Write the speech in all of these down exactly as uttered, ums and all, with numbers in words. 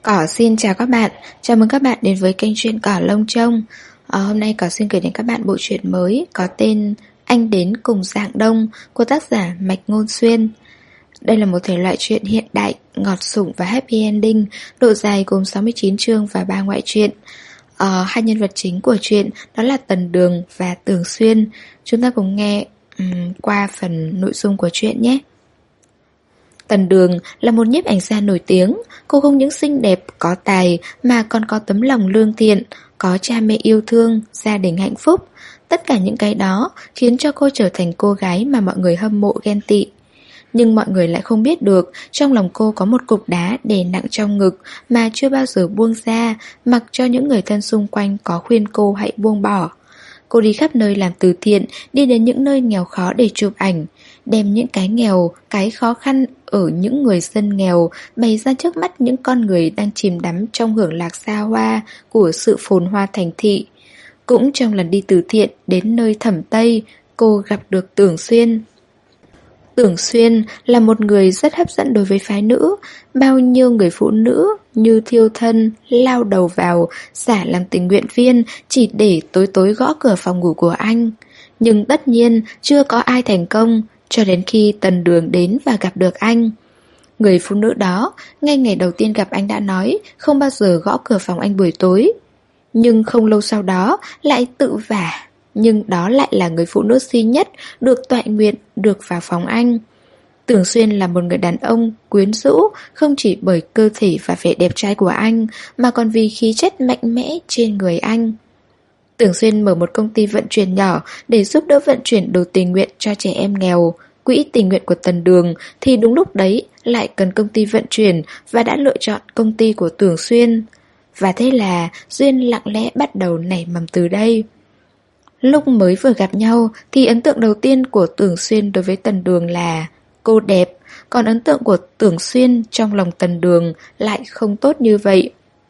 Cỏ xin chào các bạn, chào mừng các bạn đến với kênh truyện Cỏ Lông Trông. Ờ, hôm nay Cỏ xin gửi đến các bạn bộ truyện mới có tên Anh Đến Cùng Dạng Đông của tác giả Mạch Ngôn Xuyên. Đây là một thể loại truyện hiện đại, ngọt sủng và happy ending, độ dài gồm sáu mươi chín chương và ba ngoại truyện. Ờ, hai nhân vật chính của truyện đó là Tần Đường và Tưởng Xuyên. Chúng ta cùng nghe um, qua phần nội dung của truyện nhé. Tần Đường là một nhiếp ảnh gia nổi tiếng. Cô không những xinh đẹp, có tài mà còn có tấm lòng lương thiện, có cha mẹ yêu thương, gia đình hạnh phúc. Tất cả những cái đó khiến cho cô trở thành cô gái mà mọi người hâm mộ ghen tị. Nhưng mọi người lại không biết được trong lòng cô có một cục đá đè nặng trong ngực mà chưa bao giờ buông ra, mặc cho những người thân xung quanh có khuyên cô hãy buông bỏ. Cô đi khắp nơi làm từ thiện, đi đến những nơi nghèo khó để chụp ảnh, đem những cái nghèo, cái khó khăn ở những người dân nghèo bày ra trước mắt những con người đang chìm đắm trong hưởng lạc xa hoa của sự phồn hoa thành thị. Cũng trong lần đi từ thiện đến nơi Thẩm Tây, cô gặp được Tưởng Xuyên. Tưởng Xuyên là một người rất hấp dẫn đối với phái nữ. Bao nhiêu người phụ nữ như thiêu thân, lao đầu vào, giả làm tình nguyện viên chỉ để tối tối gõ cửa phòng ngủ của anh. Nhưng tất nhiên chưa có ai thành công cho đến khi Tần Đường đến và gặp được anh. Người phụ nữ đó ngay ngày đầu tiên gặp anh đã nói không bao giờ gõ cửa phòng anh buổi tối. Nhưng không lâu sau đó lại tự vả. Nhưng đó lại là người phụ nữ duy nhất được toại nguyện được vào phòng anh. Tưởng Xuyên là một người đàn ông quyến rũ không chỉ bởi cơ thể và vẻ đẹp trai của anh mà còn vì khí chất mạnh mẽ trên người anh. Tưởng Xuyên mở một công ty vận chuyển nhỏ để giúp đỡ vận chuyển đồ tình nguyện cho trẻ em nghèo. Quỹ tình nguyện của Tần Đường thì đúng lúc đấy lại cần công ty vận chuyển và đã lựa chọn công ty của Tưởng Xuyên. Và thế là duyên lặng lẽ bắt đầu nảy mầm từ đây. Lúc mới vừa gặp nhau thì ấn tượng đầu tiên của Tưởng Xuyên đối với Tần Đường là cô đẹp, còn ấn tượng của Tưởng Xuyên trong lòng Tần Đường lại không tốt như vậy.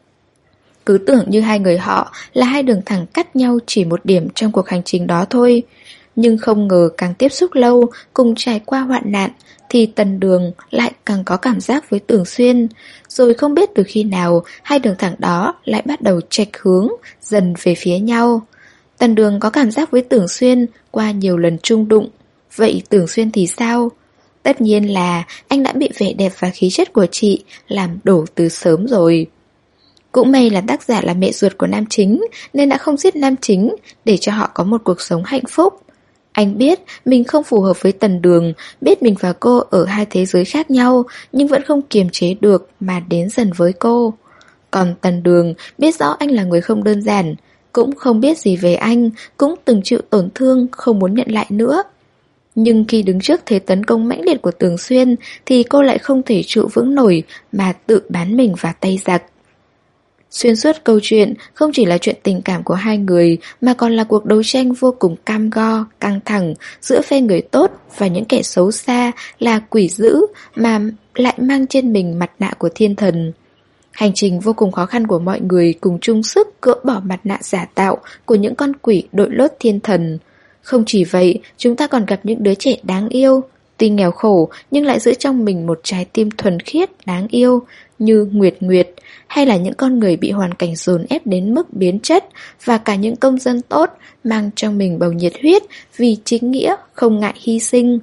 Cứ tưởng như hai người họ là hai đường thẳng cắt nhau chỉ một điểm trong cuộc hành trình đó thôi. Nhưng không ngờ càng tiếp xúc lâu, cùng trải qua hoạn nạn, thì Tần Đường lại càng có cảm giác với Tưởng Xuyên. Rồi không biết từ khi nào, hai đường thẳng đó lại bắt đầu chệch hướng, dần về phía nhau. Tần Đường có cảm giác với Tưởng Xuyên qua nhiều lần chung đụng. Vậy Tưởng Xuyên thì sao? Tất nhiên là anh đã bị vẻ đẹp và khí chất của chị làm đổ từ sớm rồi. Cũng may là tác giả là mẹ ruột của nam chính nên đã không giết nam chính để cho họ có một cuộc sống hạnh phúc. Anh biết mình không phù hợp với Tần Đường, biết mình và cô ở hai thế giới khác nhau nhưng vẫn không kiềm chế được mà đến dần với cô. Còn Tần Đường biết rõ anh là người không đơn giản, cũng không biết gì về anh, cũng từng chịu tổn thương không muốn nhận lại nữa. Nhưng khi đứng trước thế tấn công mãnh liệt của Tưởng Xuyên thì cô lại không thể trụ vững nổi mà tự bán mình vào tay giặc. Xuyên suốt câu chuyện không chỉ là chuyện tình cảm của hai người mà còn là cuộc đấu tranh vô cùng cam go, căng thẳng giữa phe người tốt và những kẻ xấu xa là quỷ dữ mà lại mang trên mình mặt nạ của thiên thần. Hành trình vô cùng khó khăn của mọi người cùng chung sức gỡ bỏ mặt nạ giả tạo của những con quỷ đội lốt thiên thần. Không chỉ vậy, chúng ta còn gặp những đứa trẻ đáng yêu, tuy nghèo khổ nhưng lại giữ trong mình một trái tim thuần khiết đáng yêu như Nguyệt Nguyệt, hay là những con người bị hoàn cảnh dồn ép đến mức biến chất và cả những công dân tốt mang trong mình bầu nhiệt huyết vì chính nghĩa không ngại hy sinh.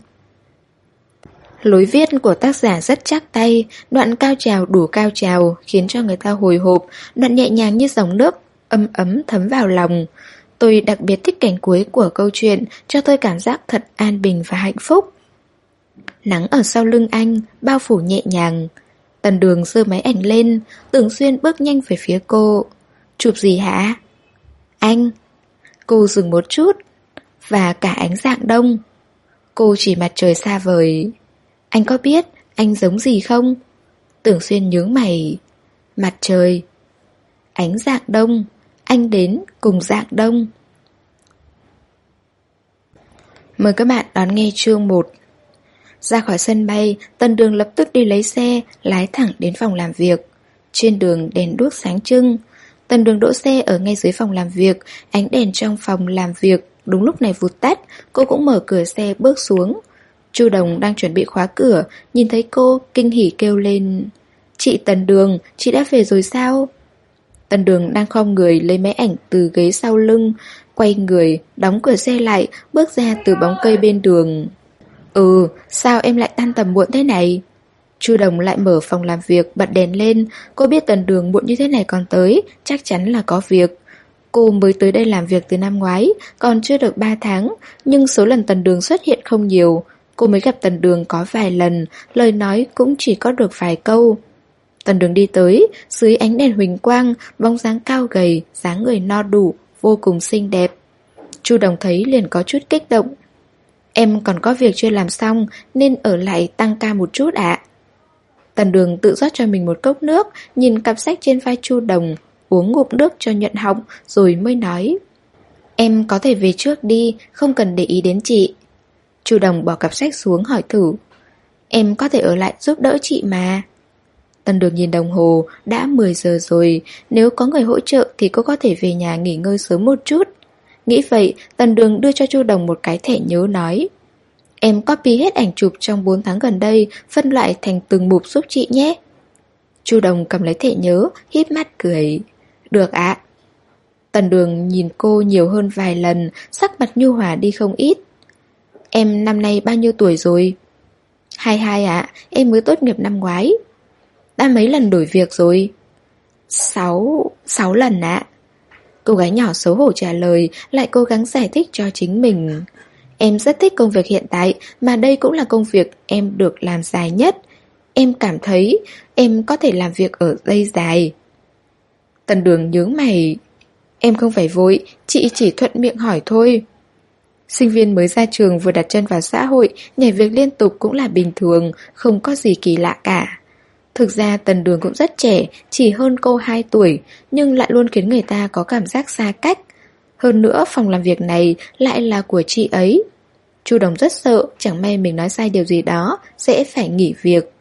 Lối viết của tác giả rất chắc tay, đoạn cao trào đủ cao trào khiến cho người ta hồi hộp, đoạn nhẹ nhàng như dòng nước, ấm ấm thấm vào lòng. Tôi đặc biệt thích cảnh cuối của câu chuyện, cho tôi cảm giác thật an bình và hạnh phúc. Nắng ở sau lưng anh, bao phủ nhẹ nhàng. Tần Đường giơ máy ảnh lên, Tưởng Xuyên bước nhanh về phía cô. Chụp gì hả? Anh. Cô dừng một chút. Và cả ánh dạng đông. Cô chỉ mặt trời xa vời. Anh có biết anh giống gì không? Tưởng Xuyên nhướng mày. Mặt trời. Ánh dạng đông. Anh đến cùng dạng đông. Mời các bạn đón nghe chương một. Ra khỏi sân bay, Tần Đường lập tức đi lấy xe, lái thẳng đến phòng làm việc. Trên đường đèn đuốc sáng trưng. Tần Đường đỗ xe ở ngay dưới phòng làm việc, ánh đèn trong phòng làm việc đúng lúc này vụt tắt, cô cũng mở cửa xe bước xuống. Chu Đồng đang chuẩn bị khóa cửa, nhìn thấy cô kinh hỉ kêu lên: Chị Tần Đường, chị đã về rồi sao? Tần Đường đang khom người lấy máy ảnh từ ghế sau lưng, quay người, đóng cửa xe lại, bước ra từ bóng cây bên đường. Ừ, sao em lại tan tầm muộn thế này? Chu Đồng lại mở phòng làm việc, bật đèn lên. Cô biết Tần Đường muộn như thế này còn tới, chắc chắn là có việc. Cô mới tới đây làm việc từ năm ngoái, còn chưa được ba tháng, nhưng số lần Tần Đường xuất hiện không nhiều. Cô mới gặp Tần Đường có vài lần, lời nói cũng chỉ có được vài câu. Tần Đường đi tới, dưới ánh đèn huỳnh quang, bóng dáng cao gầy, dáng người no đủ, vô cùng xinh đẹp. Chu Đồng thấy liền có chút kích động. Em còn có việc chưa làm xong nên ở lại tăng ca một chút ạ. Tần Đường tự rót cho mình một cốc nước, nhìn cặp sách trên vai Chu Đồng, uống ngụm nước cho nhuận họng rồi mới nói. Em có thể về trước đi, không cần để ý đến chị. Chu Đồng bỏ cặp sách xuống hỏi thử. Em có thể ở lại giúp đỡ chị mà. Tần Đường nhìn đồng hồ, đã mười giờ rồi, nếu có người hỗ trợ thì cô có thể về nhà nghỉ ngơi sớm một chút. Nghĩ vậy, Tần Đường đưa cho Chu Đồng một cái thẻ nhớ nói. Em copy hết ảnh chụp trong bốn tháng gần đây, phân loại thành từng mục giúp chị nhé. Chu Đồng cầm lấy thẻ nhớ, híp mắt cười. Được ạ. Tần Đường nhìn cô nhiều hơn vài lần, sắc mặt nhu hòa đi không ít. Em năm nay bao nhiêu tuổi rồi? Hai hai ạ, em mới tốt nghiệp năm ngoái. Đã mấy lần đổi việc rồi? Sáu, sáu lần ạ. Cô gái nhỏ xấu hổ trả lời, lại cố gắng giải thích cho chính mình. Em rất thích công việc hiện tại, mà đây cũng là công việc em được làm dài nhất. Em cảm thấy em có thể làm việc ở đây dài. Tần Đường nhướng mày. Em không phải vội, chị chỉ thuận miệng hỏi thôi. Sinh viên mới ra trường vừa đặt chân vào xã hội, nhảy việc liên tục cũng là bình thường, không có gì kỳ lạ cả. Thực ra Tần Đường cũng rất trẻ, chỉ hơn cô hai tuổi, nhưng lại luôn khiến người ta có cảm giác xa cách. Hơn nữa phòng làm việc này lại là của chị ấy. Chu Đồng rất sợ, chẳng may mình nói sai điều gì đó, sẽ phải nghỉ việc.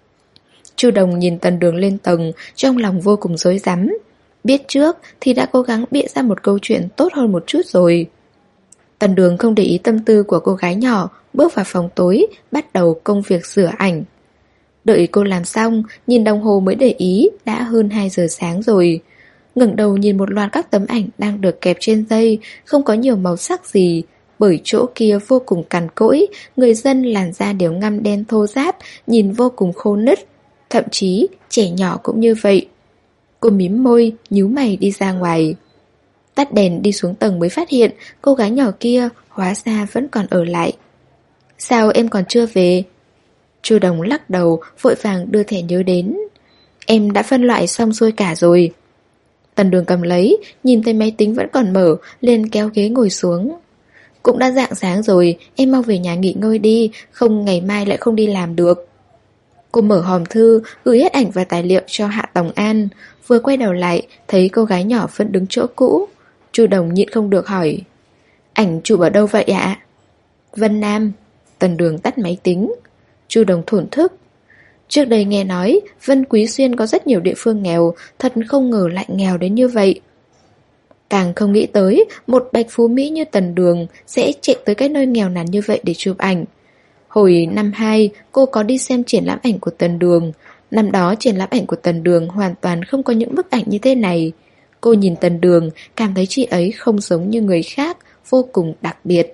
Chu Đồng nhìn Tần Đường lên tầng, trong lòng vô cùng rối rắm. Biết trước thì đã cố gắng bịa ra một câu chuyện tốt hơn một chút rồi. Tần Đường không để ý tâm tư của cô gái nhỏ, bước vào phòng tối, bắt đầu công việc rửa ảnh. Đợi cô làm xong, nhìn đồng hồ mới để ý, đã hơn hai giờ sáng rồi. Ngẩng đầu nhìn một loạt các tấm ảnh đang được kẹp trên dây, không có nhiều màu sắc gì, bởi chỗ kia vô cùng cằn cỗi, người dân làn da đều ngăm đen thô ráp, nhìn vô cùng khô nứt. Thậm chí, trẻ nhỏ cũng như vậy. Cô mím môi, nhíu mày đi ra ngoài. Tắt đèn đi xuống tầng mới phát hiện, cô gái nhỏ kia hóa ra vẫn còn ở lại. Sao em còn chưa về? Chu Đồng lắc đầu, vội vàng đưa thẻ nhớ đến. Em đã phân loại xong xuôi cả rồi. Tần Đường cầm lấy, nhìn thấy máy tính vẫn còn mở, liền kéo ghế ngồi xuống. Cũng đã rạng sáng rồi, em mau về nhà nghỉ ngơi đi, không ngày mai lại không đi làm được. Cô mở hòm thư, gửi hết ảnh và tài liệu cho Hạ Tòng An. Vừa quay đầu lại, thấy cô gái nhỏ vẫn đứng chỗ cũ. Chu Đồng nhịn không được hỏi. Ảnh chụp ở đâu vậy ạ? Vân Nam. Tần Đường tắt máy tính. Chu Đồng thổn thức. Trước đây nghe nói Vân Quý Xuyên có rất nhiều địa phương nghèo, thật không ngờ lại nghèo đến như vậy. Càng không nghĩ tới một bạch phú Mỹ như Tần Đường sẽ chạy tới cái nơi nghèo nàn như vậy để chụp ảnh. Hồi năm hai, cô có đi xem triển lãm ảnh của Tần Đường. Năm đó triển lãm ảnh của Tần Đường hoàn toàn không có những bức ảnh như thế này. Cô nhìn Tần Đường, cảm thấy chị ấy không giống như người khác, vô cùng đặc biệt.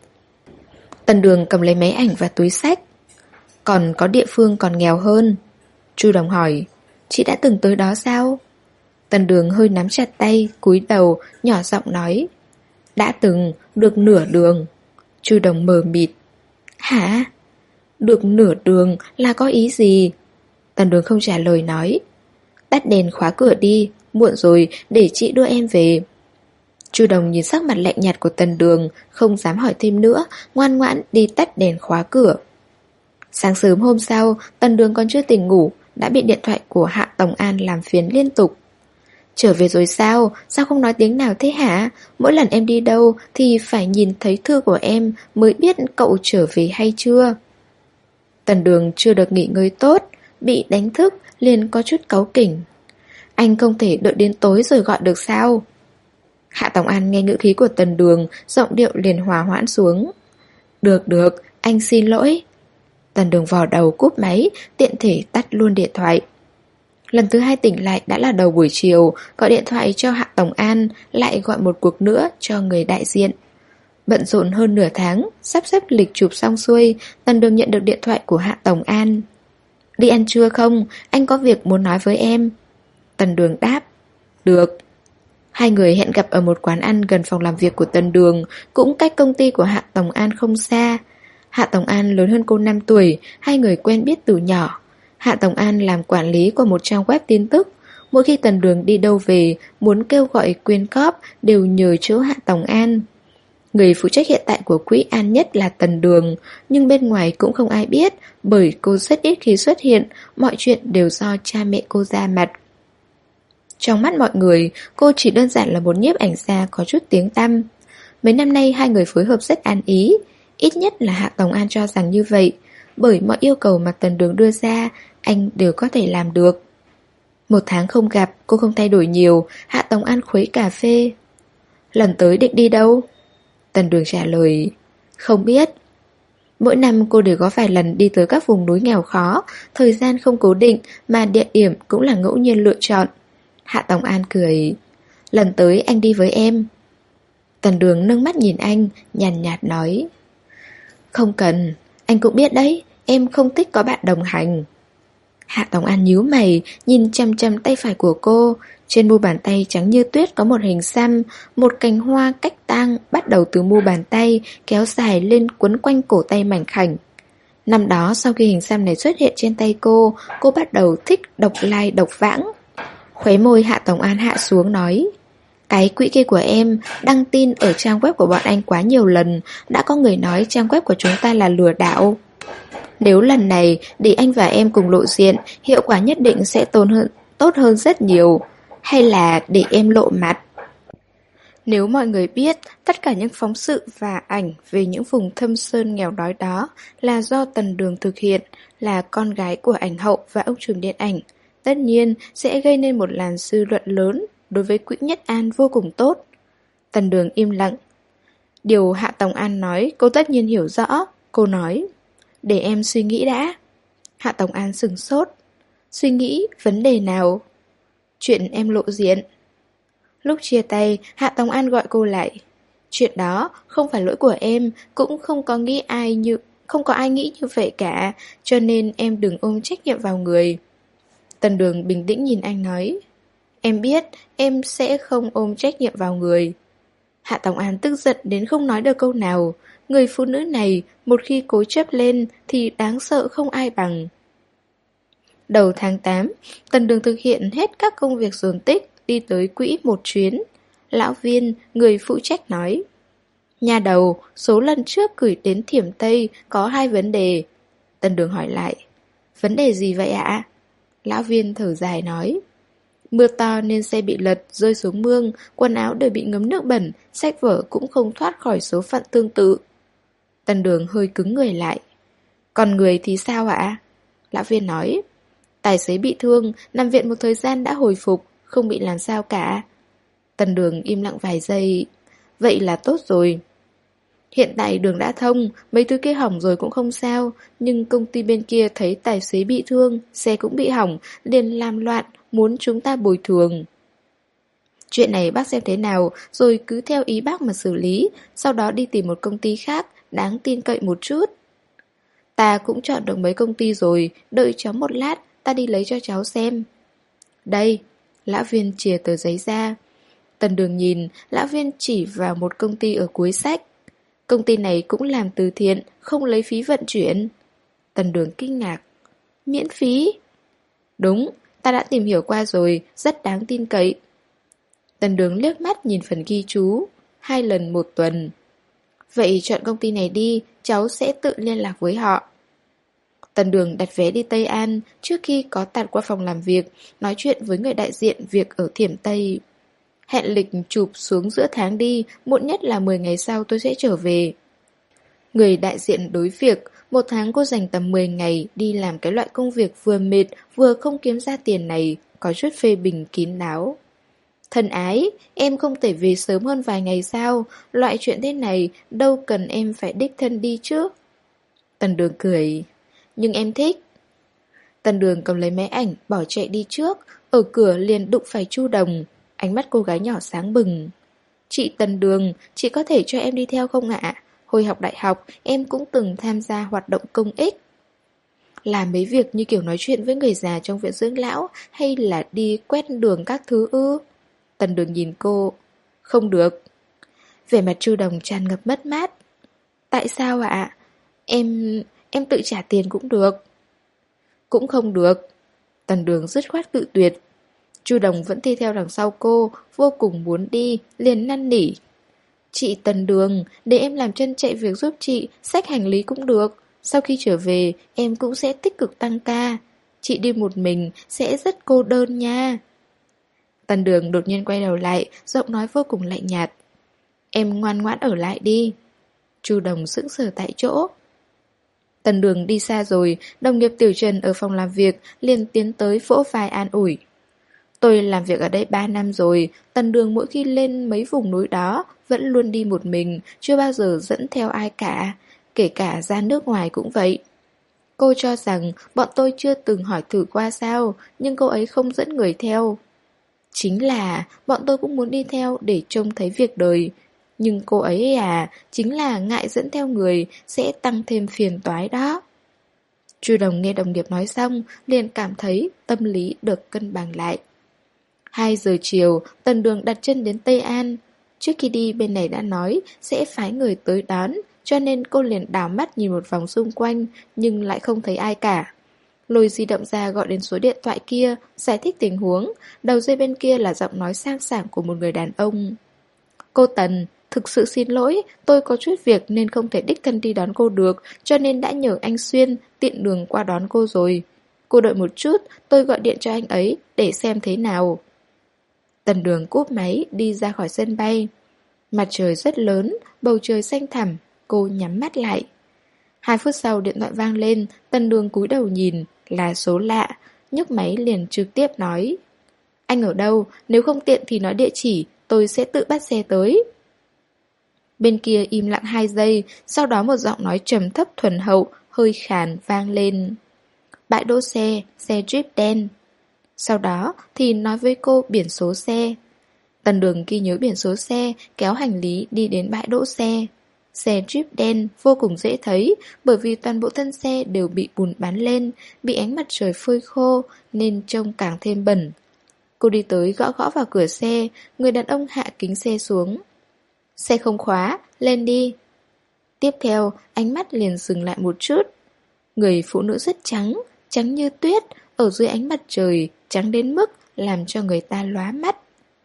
Tần Đường cầm lấy máy ảnh và túi xách. Còn có địa phương còn nghèo hơn? Chu Đồng hỏi. Chị đã từng tới đó sao? Tần Đường hơi nắm chặt tay, cúi đầu, nhỏ giọng nói. Đã từng, được nửa đường. Chu Đồng mờ mịt. Hả? Được nửa đường là có ý gì? Tần Đường không trả lời nói. Tắt đèn khóa cửa đi, muộn rồi, để chị đưa em về. Chu Đồng nhìn sắc mặt lạnh nhạt của Tần Đường, không dám hỏi thêm nữa, ngoan ngoãn đi tắt đèn khóa cửa. Sáng sớm hôm sau, Tần Đường còn chưa tỉnh ngủ, đã bị điện thoại của Hạ Tòng An làm phiền liên tục. Trở về rồi sao? Sao không nói tiếng nào thế hả? Mỗi lần em đi đâu thì phải nhìn thấy thư của em mới biết cậu trở về hay chưa. Tần Đường chưa được nghỉ ngơi tốt, bị đánh thức liền có chút cáu kỉnh. Anh không thể đợi đến tối rồi gọi được sao? Hạ Tòng An nghe ngữ khí của Tần Đường, giọng điệu liền hòa hoãn xuống. Được được, anh xin lỗi. Tần Đường vò đầu cúp máy, tiện thể tắt luôn điện thoại. Lần thứ hai tỉnh lại đã là đầu buổi chiều, gọi điện thoại cho Hạ Tổng An, lại gọi một cuộc nữa cho người đại diện. Bận rộn hơn nửa tháng, sắp xếp lịch chụp xong xuôi, Tần Đường nhận được điện thoại của Hạ Tổng An. Đi ăn trưa không? Anh có việc muốn nói với em. Tần Đường đáp. Được. Hai người hẹn gặp ở một quán ăn gần phòng làm việc của Tần Đường, cũng cách công ty của Hạ Tổng An không xa. Hạ Tổng An lớn hơn cô năm tuổi, hai người quen biết từ nhỏ. Hạ Tổng An làm quản lý của một trang web tin tức. Mỗi khi Tần Đường đi đâu về, muốn kêu gọi quyên góp đều nhờ chỗ Hạ Tổng An. Người phụ trách hiện tại của quỹ An Nhất là Tần Đường, nhưng bên ngoài cũng không ai biết, bởi cô rất ít khi xuất hiện, mọi chuyện đều do cha mẹ cô ra mặt. Trong mắt mọi người, cô chỉ đơn giản là một nhiếp ảnh gia có chút tiếng tăm. Mấy năm nay hai người phối hợp rất an ý, ít nhất là Hạ Tổng An cho rằng như vậy, bởi mọi yêu cầu mà Tần Đường đưa ra, anh đều có thể làm được. Một tháng không gặp, cô không thay đổi nhiều, Hạ Tổng An khuấy cà phê. Lần tới định đi đâu? Tần Đường trả lời, không biết. Mỗi năm cô đều có vài lần đi tới các vùng núi nghèo khó, thời gian không cố định mà địa điểm cũng là ngẫu nhiên lựa chọn. Hạ Tổng An cười, lần tới anh đi với em. Tần Đường nâng mắt nhìn anh, nhàn nhạt nói, không cần, anh cũng biết đấy, em không thích có bạn đồng hành. Hạ Tổng An nhíu mày, nhìn chăm chăm tay phải của cô. Trên mu bàn tay trắng như tuyết có một hình xăm, một cành hoa cách tang bắt đầu từ mu bàn tay, kéo dài lên quấn quanh cổ tay mảnh khảnh. Năm đó sau khi hình xăm này xuất hiện trên tay cô, cô bắt đầu thích độc lai độc vãng. Khóe môi Hạ Tổng An hạ xuống nói, cái quỹ kia của em đăng tin ở trang web của bọn anh quá nhiều lần, đã có người nói trang web của chúng ta là lừa đảo. Nếu lần này để anh và em cùng lộ diện, hiệu quả nhất định sẽ tốt hơn, tốt hơn rất nhiều. Hay là để em lộ mặt? Nếu mọi người biết tất cả những phóng sự và ảnh về những vùng thâm sơn nghèo đói đó là do Tần Đường thực hiện, là con gái của ảnh hậu và ông trùm điện ảnh, tất nhiên sẽ gây nên một làn dư luận lớn đối với quỹ Nhất An vô cùng tốt. Tần Đường im lặng. Điều Hạ Tổng An nói cô tất nhiên hiểu rõ. Cô nói, để em suy nghĩ đã. Hạ Tổng An sửng sốt. Suy nghĩ vấn đề nào? Chuyện em lộ diện. Lúc chia tay, Hạ Tổng An gọi cô lại. Chuyện đó không phải lỗi của em, cũng không có nghĩ ai như không có ai nghĩ như vậy cả, cho nên em đừng ôm trách nhiệm vào người. Tần Đường bình tĩnh nhìn anh nói, em biết em sẽ không ôm trách nhiệm vào người. Hạ Tổng An tức giận đến không nói được câu nào. Người phụ nữ này một khi cố chấp lên thì đáng sợ không ai bằng. Đầu tháng tám, Tần Đường thực hiện hết các công việc dồn tích, đi tới quỹ một chuyến. Lão Viên, người phụ trách nói, nhà đầu, số lần trước gửi đến Thiểm Tây có hai vấn đề. Tần Đường hỏi lại, vấn đề gì vậy ạ? Lão Viên thở dài nói, mưa to nên xe bị lật, rơi xuống mương, quần áo đều bị ngấm nước bẩn, sách vở cũng không thoát khỏi số phận tương tự. Tần Đường hơi cứng người lại. Còn người thì sao ạ? Lão Viên nói, tài xế bị thương, nằm viện một thời gian đã hồi phục, không bị làm sao cả. Tần Đường im lặng vài giây. Vậy là tốt rồi. Hiện tại đường đã thông, mấy thứ kia hỏng rồi cũng không sao, nhưng công ty bên kia thấy tài xế bị thương, xe cũng bị hỏng, liền làm loạn, muốn chúng ta bồi thường. Chuyện này bác xem thế nào, rồi cứ theo ý bác mà xử lý, sau đó đi tìm một công ty khác, đáng tin cậy một chút. Ta cũng chọn được mấy công ty rồi, đợi cháu một lát, ta đi lấy cho cháu xem. Đây, Lão Viên chìa tờ giấy ra. Tần Đường nhìn, Lão Viên chỉ vào một công ty ở cuối sách. Công ty này cũng làm từ thiện, không lấy phí vận chuyển. Tần Đường kinh ngạc. Miễn phí? Đúng, ta đã tìm hiểu qua rồi, rất đáng tin cậy. Tần Đường liếc mắt nhìn phần ghi chú. Hai lần một tuần. Vậy chọn công ty này đi, cháu sẽ tự liên lạc với họ. Tần Đường đặt vé đi Tây An trước khi có tạt qua phòng làm việc, nói chuyện với người đại diện việc ở Thiểm Tây. Hẹn lịch chụp xuống giữa tháng đi, muộn nhất là mười ngày sau tôi sẽ trở về. Người đại diện đối việc, một tháng cô dành tầm mười ngày đi làm cái loại công việc vừa mệt vừa không kiếm ra tiền này, có chút phê bình kín đáo. Thân ái, em không thể về sớm hơn vài ngày sao, loại chuyện thế này đâu cần em phải đích thân đi chứ. Tần Đường cười, nhưng em thích. Tần Đường cầm lấy máy ảnh, bỏ chạy đi trước. Ở cửa liền đụng phải Chu Đồng. Ánh mắt cô gái nhỏ sáng bừng. Chị Tần Đường, chị có thể cho em đi theo không ạ? Hồi học đại học, em cũng từng tham gia hoạt động công ích. Làm mấy việc như kiểu nói chuyện với người già trong viện dưỡng lão, hay là đi quét đường các thứ ư? Tần Đường nhìn cô. Không được. Vẻ mặt Chu Đồng tràn ngập mất mát. Tại sao ạ? Em... em tự trả tiền cũng được. Cũng không được. Tần Đường dứt khoát cự tuyệt. Chu Đồng vẫn đi theo đằng sau cô, vô cùng muốn đi, liền năn nỉ. Chị Tần Đường, để em làm chân chạy việc giúp chị, xách hành lý cũng được. Sau khi trở về, em cũng sẽ tích cực tăng ca. Chị đi một mình sẽ rất cô đơn nha. Tần Đường đột nhiên quay đầu lại, giọng nói vô cùng lạnh nhạt. Em ngoan ngoãn ở lại đi. Chu Đồng sững sờ tại chỗ. Tần Đường đi xa rồi, đồng nghiệp Tiểu Trần ở phòng làm việc liền tiến tới vỗ vai an ủi. Tôi làm việc ở đây ba năm rồi, Tần Đường mỗi khi lên mấy vùng núi đó vẫn luôn đi một mình, chưa bao giờ dẫn theo ai cả, kể cả ra nước ngoài cũng vậy. Cô cho rằng bọn tôi chưa từng hỏi thử qua sao, nhưng cô ấy không dẫn người theo. Chính là bọn tôi cũng muốn đi theo để trông thấy việc đời. Nhưng cô ấy à, chính là ngại dẫn theo người sẽ tăng thêm phiền toái đó. Chu Đồng nghe đồng nghiệp nói xong, liền cảm thấy tâm lý được cân bằng lại. Hai giờ chiều, Tần Đường đặt chân đến Tây An. Trước khi đi bên này đã nói sẽ phái người tới đón, cho nên cô liền đảo mắt nhìn một vòng xung quanh, nhưng lại không thấy ai cả. Lôi di động ra gọi đến số điện thoại kia, giải thích tình huống, đầu dây bên kia là giọng nói sang sảng của một người đàn ông. Cô Tần, thực sự xin lỗi, tôi có chút việc nên không thể đích thân đi đón cô được, cho nên đã nhờ anh Xuyên tiện đường qua đón cô rồi. Cô đợi một chút, tôi gọi điện cho anh ấy để xem thế nào. Tần Đường cúp máy đi ra khỏi sân bay. Mặt trời rất lớn, bầu trời xanh thẳm, cô nhắm mắt lại. Hai phút sau điện thoại vang lên, Tần Đường cúi đầu nhìn, là số lạ, nhấc máy liền trực tiếp nói. Anh ở đâu, nếu không tiện thì nói địa chỉ, tôi sẽ tự bắt xe tới. Bên kia im lặng hai giây, sau đó một giọng nói trầm thấp thuần hậu, hơi khàn vang lên. Bãi đỗ xe, xe Jeep đen. Sau đó thì nói với cô biển số xe. Tần Đường ghi nhớ biển số xe, kéo hành lý đi đến bãi đỗ xe. Xe Jeep đen vô cùng dễ thấy, bởi vì toàn bộ thân xe đều bị bùn bắn lên, bị ánh mặt trời phơi khô nên trông càng thêm bẩn. Cô đi tới gõ gõ vào cửa xe, người đàn ông hạ kính xe xuống. Xe không khóa, lên đi. Tiếp theo, ánh mắt liền dừng lại một chút. Người phụ nữ rất trắng, trắng như tuyết, ở dưới ánh mặt trời, trắng đến mức làm cho người ta lóa mắt.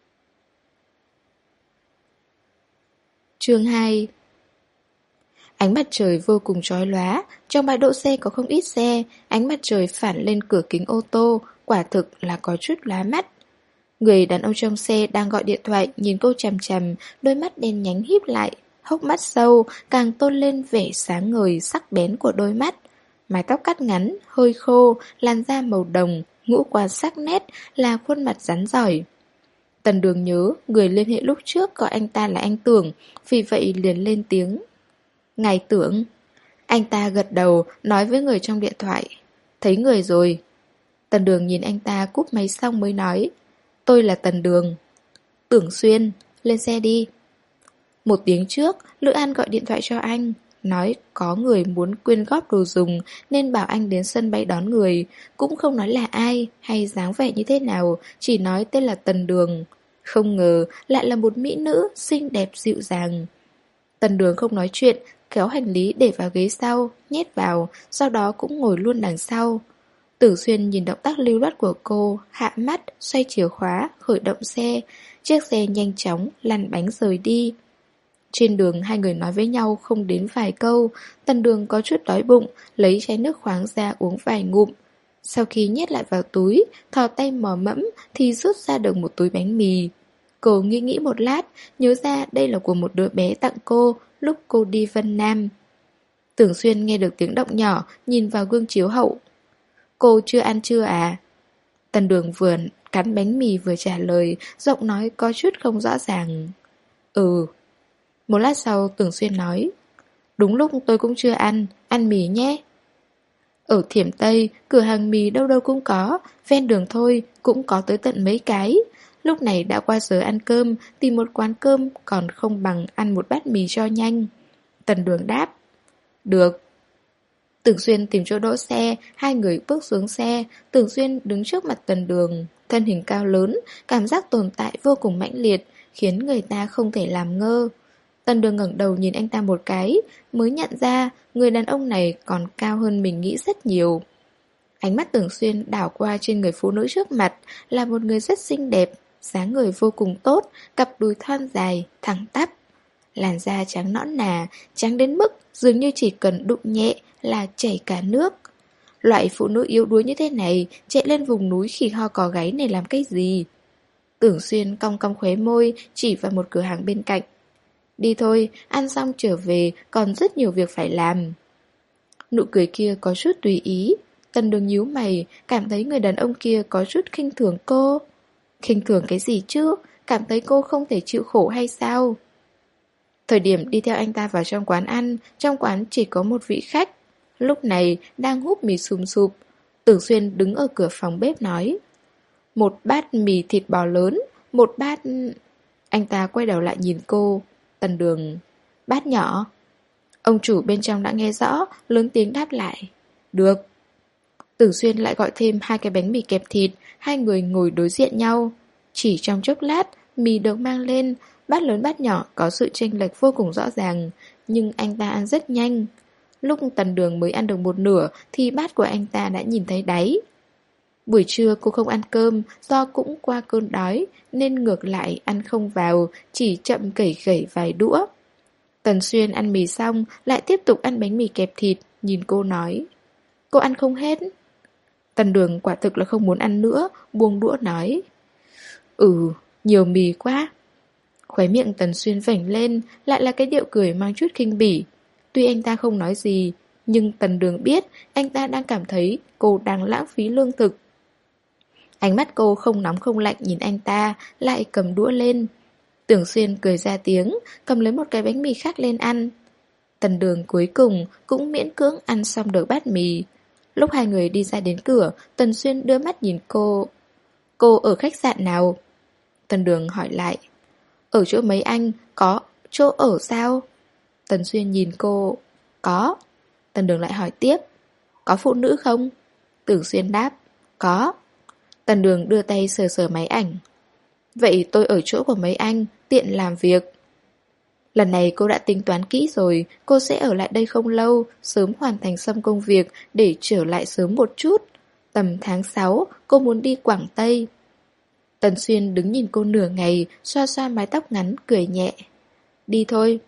Chương hai. Ánh mặt trời vô cùng chói lóa, trong bãi đỗ xe có không ít xe, ánh mặt trời phản lên cửa kính ô tô, quả thực là có chút lóa mắt. Người đàn ông trong xe đang gọi điện thoại nhìn cô chằm chằm, đôi mắt đen nhánh híp lại, hốc mắt sâu, càng tôn lên vẻ sáng ngời sắc bén của đôi mắt. Mái tóc cắt ngắn, hơi khô, làn da màu đồng, ngũ quan sắc nét, là khuôn mặt rắn giỏi. Tần Đường nhớ, người liên hệ lúc trước gọi anh ta là anh Tưởng, vì vậy liền lên tiếng. Ngài Tưởng. Anh ta gật đầu, nói với người trong điện thoại. Thấy người rồi. Tần Đường nhìn anh ta cúp máy xong mới nói. Tôi là Tần Đường. Tưởng Xuyên, lên xe đi. Một tiếng trước, Lữ An gọi điện thoại cho anh, nói có người muốn quyên góp đồ dùng nên bảo anh đến sân bay đón người, cũng không nói là ai hay dáng vẻ như thế nào, chỉ nói tên là Tần Đường. Không ngờ lại là một mỹ nữ xinh đẹp dịu dàng. Tần Đường không nói chuyện, kéo hành lý để vào ghế sau, nhét vào, sau đó cũng ngồi luôn đằng sau. Tử Xuyên nhìn động tác lưu loát của cô, hạ mắt, xoay chìa khóa, khởi động xe. Chiếc xe nhanh chóng lăn bánh rời đi. Trên đường hai người nói với nhau không đến vài câu. Tần Đường có chút đói bụng, lấy chai nước khoáng ra uống vài ngụm. Sau khi nhét lại vào túi, thò tay mò mẫm thì rút ra được một túi bánh mì. Cô nghĩ nghĩ một lát, nhớ ra đây là của một đứa bé tặng cô lúc cô đi Vân Nam. Tưởng Xuyên nghe được tiếng động nhỏ, nhìn vào gương chiếu hậu. Cô chưa ăn chưa à? Tần Đường vừa cắn bánh mì vừa trả lời, giọng nói có chút không rõ ràng. Ừ. Một lát sau Tưởng Xuyên nói. Đúng lúc tôi cũng chưa ăn, ăn mì nhé. Ở Thiểm Tây, cửa hàng mì đâu đâu cũng có, ven đường thôi cũng có tới tận mấy cái. Lúc này đã qua giờ ăn cơm, tìm một quán cơm còn không bằng ăn một bát mì cho nhanh. Tần Đường đáp. Được. Tưởng Xuyên tìm chỗ đỗ xe, hai người bước xuống xe, Tưởng Xuyên đứng trước mặt Tần Đường. Thân hình cao lớn, cảm giác tồn tại vô cùng mãnh liệt, khiến người ta không thể làm ngơ. Tần Đường ngẩng đầu nhìn anh ta một cái, mới nhận ra người đàn ông này còn cao hơn mình nghĩ rất nhiều. Ánh mắt Tưởng Xuyên đảo qua trên người phụ nữ trước mặt, là một người rất xinh đẹp, dáng người vô cùng tốt, cặp đùi thon dài, thẳng tắp. Làn da trắng nõn nà, trắng đến mức dường như chỉ cần đụng nhẹ là chảy cả nước. Loại phụ nữ yếu đuối như thế này chạy lên vùng núi khỉ ho cò gáy này làm cái gì? Tưởng Xuyên cong cong khóe môi, chỉ vào một cửa hàng bên cạnh. Đi thôi, ăn xong trở về, còn rất nhiều việc phải làm. Nụ cười kia có chút tùy ý. Tần Đường nhíu mày, cảm thấy người đàn ông kia có chút khinh thường cô. Khinh thường cái gì chứ? Cảm thấy cô không thể chịu khổ hay sao? Thời điểm đi theo anh ta vào trong quán ăn, trong quán chỉ có một vị khách. Lúc này đang húp mì sùm sụp. Tưởng Xuyên đứng ở cửa phòng bếp nói. Một bát mì thịt bò lớn, một bát... Anh ta quay đầu lại nhìn cô. Tần Đường. Bát nhỏ. Ông chủ bên trong đã nghe rõ, lớn tiếng đáp lại. Được. Tưởng Xuyên lại gọi thêm hai cái bánh mì kẹp thịt, hai người ngồi đối diện nhau. Chỉ trong chốc lát, mì được mang lên, bát lớn bát nhỏ có sự chênh lệch vô cùng rõ ràng, nhưng anh ta ăn rất nhanh. Lúc Tần Đường mới ăn được một nửa thì bát của anh ta đã nhìn thấy đáy. Buổi trưa cô không ăn cơm, do cũng qua cơn đói, nên ngược lại ăn không vào, chỉ chậm gẩy gẩy vài đũa. Tần Xuyên ăn mì xong, lại tiếp tục ăn bánh mì kẹp thịt, nhìn cô nói. Cô ăn không hết. Tần Đường quả thực là không muốn ăn nữa, buông đũa nói. Ừ, nhiều mì quá. Khóe miệng Tần Xuyên vểnh lên, lại là cái điệu cười mang chút khinh bỉ. Tuy anh ta không nói gì, nhưng Tần Đường biết anh ta đang cảm thấy cô đang lãng phí lương thực. Ánh mắt cô không nóng không lạnh nhìn anh ta, lại cầm đũa lên. Tưởng Xuyên cười ra tiếng, cầm lấy một cái bánh mì khác lên ăn. Tần Đường cuối cùng cũng miễn cưỡng ăn xong được bát mì. Lúc hai người đi ra đến cửa, Tần Xuyên đưa mắt nhìn cô. Cô ở khách sạn nào? Tần Đường hỏi lại. Ở chỗ mấy anh, có chỗ ở sao? Tần Xuyên nhìn cô. Có. Tần Đường lại hỏi tiếp. Có phụ nữ không? Tưởng Xuyên đáp. Có. Tần Đường đưa tay sờ sờ máy ảnh. Vậy tôi ở chỗ của mấy anh, tiện làm việc. Lần này cô đã tính toán kỹ rồi, cô sẽ ở lại đây không lâu, sớm hoàn thành xong công việc để trở lại sớm một chút. Tầm tháng sáu, cô muốn đi Quảng Tây. Tần Xuyên đứng nhìn cô nửa ngày, xoa xoa mái tóc ngắn, cười nhẹ. Đi thôi.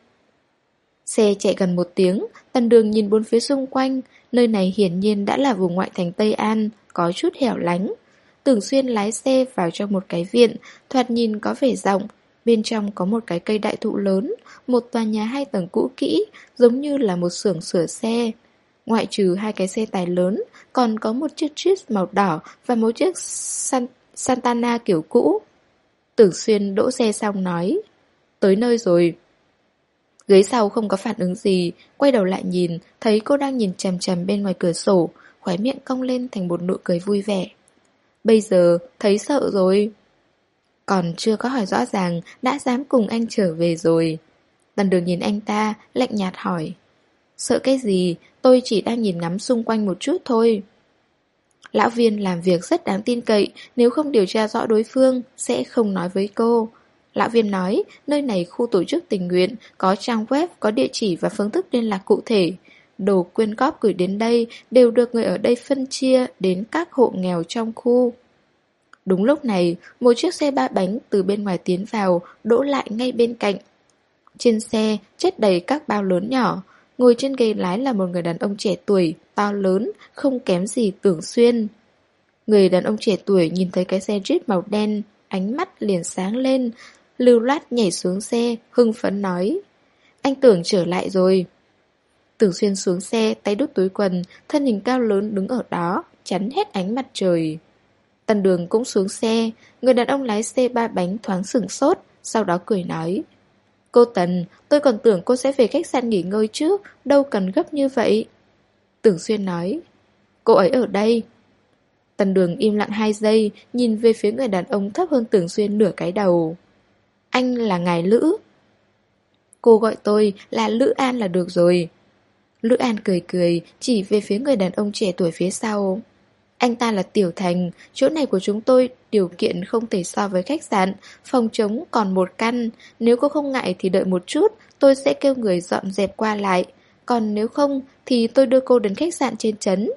Xe chạy gần một tiếng, Tần Đường nhìn bốn phía xung quanh, nơi này hiển nhiên đã là vùng ngoại thành Tây An, có chút hẻo lánh. Tưởng Xuyên lái xe vào trong một cái viện, thoạt nhìn có vẻ rộng, bên trong có một cái cây đại thụ lớn, một tòa nhà hai tầng cũ kỹ, giống như là một xưởng sửa xe. Ngoại trừ hai cái xe tải lớn, còn có một chiếc Jeep màu đỏ và một chiếc San Santana kiểu cũ. Tưởng Xuyên đỗ xe xong nói, tới nơi rồi. Ghế sau không có phản ứng gì, quay đầu lại nhìn, thấy cô đang nhìn chằm chằm bên ngoài cửa sổ, khóe miệng cong lên thành một nụ cười vui vẻ. Bây giờ thấy sợ rồi. Còn chưa có hỏi rõ ràng, đã dám cùng anh trở về rồi. Tần Đường nhìn anh ta, lạnh nhạt hỏi. Sợ cái gì, tôi chỉ đang nhìn ngắm xung quanh một chút thôi. Lão Viên làm việc rất đáng tin cậy, nếu không điều tra rõ đối phương, sẽ không nói với cô. Lão Viên nói, nơi này khu tổ chức tình nguyện, có trang web, có địa chỉ và phương thức liên lạc cụ thể. Đồ quyên góp gửi đến đây đều được người ở đây phân chia đến các hộ nghèo trong khu. Đúng lúc này, một chiếc xe ba bánh từ bên ngoài tiến vào, đỗ lại ngay bên cạnh. Trên xe chất đầy các bao lớn nhỏ, ngồi trên ghế lái là một người đàn ông trẻ tuổi, to lớn, không kém gì Tưởng Xuyên. Người đàn ông trẻ tuổi nhìn thấy cái xe Jeep màu đen, ánh mắt liền sáng lên, lưu loát nhảy xuống xe, hưng phấn nói. Anh Tưởng trở lại rồi. Tưởng Xuyên xuống xe, tay đút túi quần, thân hình cao lớn đứng ở đó, chắn hết ánh mặt trời. Tần Đường cũng xuống xe, người đàn ông lái xe ba bánh thoáng sửng sốt, sau đó cười nói. Cô Tần, tôi còn tưởng cô sẽ về khách sạn nghỉ ngơi chứ, đâu cần gấp như vậy. Tưởng Xuyên nói. Cô ấy ở đây. Tần Đường im lặng hai giây, nhìn về phía người đàn ông thấp hơn Tưởng Xuyên nửa cái đầu. Anh là ngài Lữ. Cô gọi tôi là Lữ An là được rồi. Lữ An cười cười, chỉ về phía người đàn ông trẻ tuổi phía sau. Anh ta là Tiểu Thành, chỗ này của chúng tôi điều kiện không thể so với khách sạn, phòng trống còn một căn. Nếu cô không ngại thì đợi một chút, tôi sẽ kêu người dọn dẹp qua lại. Còn nếu không thì tôi đưa cô đến khách sạn trên trấn.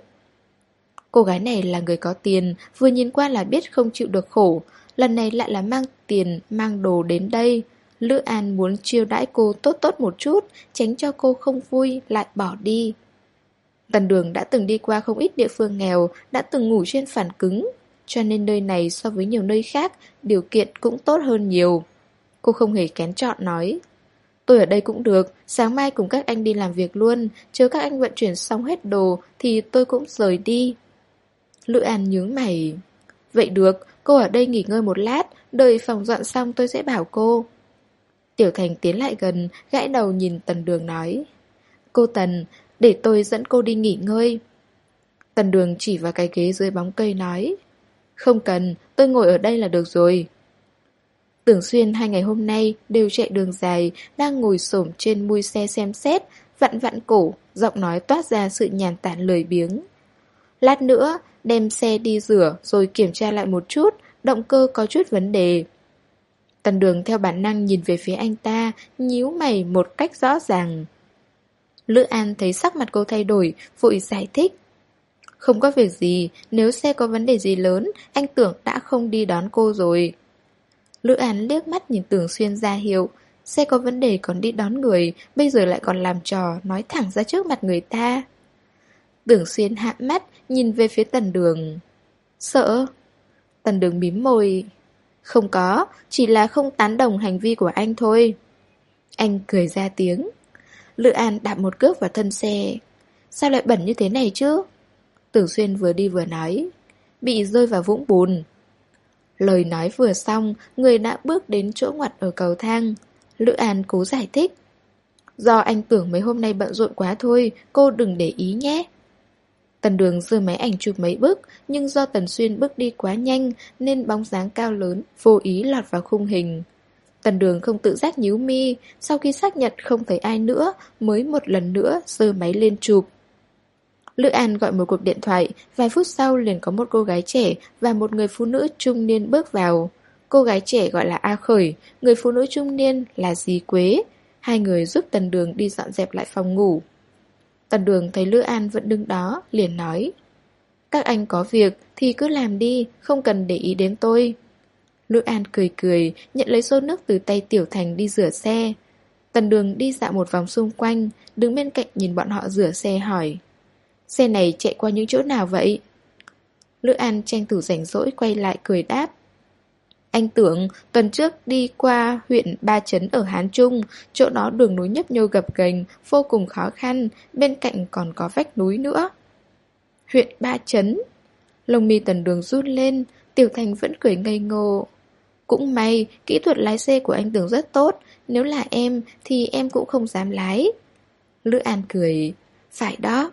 Cô gái này là người có tiền, vừa nhìn qua là biết không chịu được khổ. Lần này lại là mang tiền, mang đồ đến đây. Lữ An muốn chiêu đãi cô tốt tốt một chút, tránh cho cô không vui lại bỏ đi. Tần Đường đã từng đi qua không ít địa phương nghèo, đã từng ngủ trên phản cứng, cho nên nơi này so với nhiều nơi khác, điều kiện cũng tốt hơn nhiều. Cô không hề kén chọn nói. Tôi ở đây cũng được, sáng mai cùng các anh đi làm việc luôn, chờ các anh vận chuyển xong hết đồ thì tôi cũng rời đi. Lữ An nhướng mày. Vậy được, cô ở đây nghỉ ngơi một lát, đợi phòng dọn xong tôi sẽ bảo cô. Tiểu Thành tiến lại gần, gãi đầu nhìn Tần Đường nói. Cô Tần, để tôi dẫn cô đi nghỉ ngơi. Tần Đường chỉ vào cái ghế dưới bóng cây nói. Không cần, tôi ngồi ở đây là được rồi. Tưởng Xuyên hai ngày hôm nay đều chạy đường dài, đang ngồi xổm trên mui xe xem xét, vặn vặn cổ, giọng nói toát ra sự nhàn tản lười biếng. Lát nữa, đem xe đi rửa rồi kiểm tra lại một chút, động cơ có chút vấn đề. Tần Đường theo bản năng nhìn về phía anh ta, nhíu mày một cách rõ ràng. Lữ An thấy sắc mặt cô thay đổi, vội giải thích. Không có việc gì, nếu xe có vấn đề gì lớn, anh Tưởng đã không đi đón cô rồi. Lữ An liếc mắt nhìn Tưởng Xuyên ra hiệu, xe có vấn đề còn đi đón người, bây giờ lại còn làm trò, nói thẳng ra trước mặt người ta. Tưởng Xuyên hạ mắt, nhìn về phía Tần Đường. Sợ? Tần Đường mím môi. Không có, chỉ là không tán đồng hành vi của anh thôi. Anh cười ra tiếng. Lữ An đạp một cước vào thân xe. Sao lại bẩn như thế này chứ? Tưởng Xuyên vừa đi vừa nói. Bị rơi vào vũng bùn. Lời nói vừa xong, người đã bước đến chỗ ngoặt ở cầu thang. Lữ An cố giải thích. Do anh Tưởng mấy hôm nay bận rộn quá thôi, cô đừng để ý nhé. Tần Đường giơ máy ảnh chụp mấy bức, nhưng do Tần Xuyên bước đi quá nhanh nên bóng dáng cao lớn vô ý lọt vào khung hình. Tần Đường không tự giác nhíu mi, sau khi xác nhận không thấy ai nữa mới một lần nữa giơ máy lên chụp. Lữ An gọi một cuộc điện thoại, vài phút sau liền có một cô gái trẻ và một người phụ nữ trung niên bước vào. Cô gái trẻ gọi là A Khởi, người phụ nữ trung niên là Dì Quế. Hai người giúp Tần Đường đi dọn dẹp lại phòng ngủ. Tần Đường thấy Lữ An vẫn đứng đó, liền nói. Các anh có việc thì cứ làm đi, không cần để ý đến tôi. Lữ An cười cười, nhận lấy xô nước từ tay Tiểu Thành đi rửa xe. Tần Đường đi dạo một vòng xung quanh, đứng bên cạnh nhìn bọn họ rửa xe hỏi. Xe này chạy qua những chỗ nào vậy? Lữ An tranh thủ rảnh rỗi quay lại cười đáp. Anh Tưởng, tuần trước đi qua huyện Ba Chấn ở Hán Trung, chỗ đó đường núi nhấp nhô gập ghềnh, vô cùng khó khăn, bên cạnh còn có vách núi nữa. Huyện Ba Chấn. Lông mi Tần Đường rút lên, Tiểu Thành vẫn cười ngây ngô. Cũng may, kỹ thuật lái xe của anh Tưởng rất tốt, nếu là em thì em cũng không dám lái. Lữ An cười. Phải đó.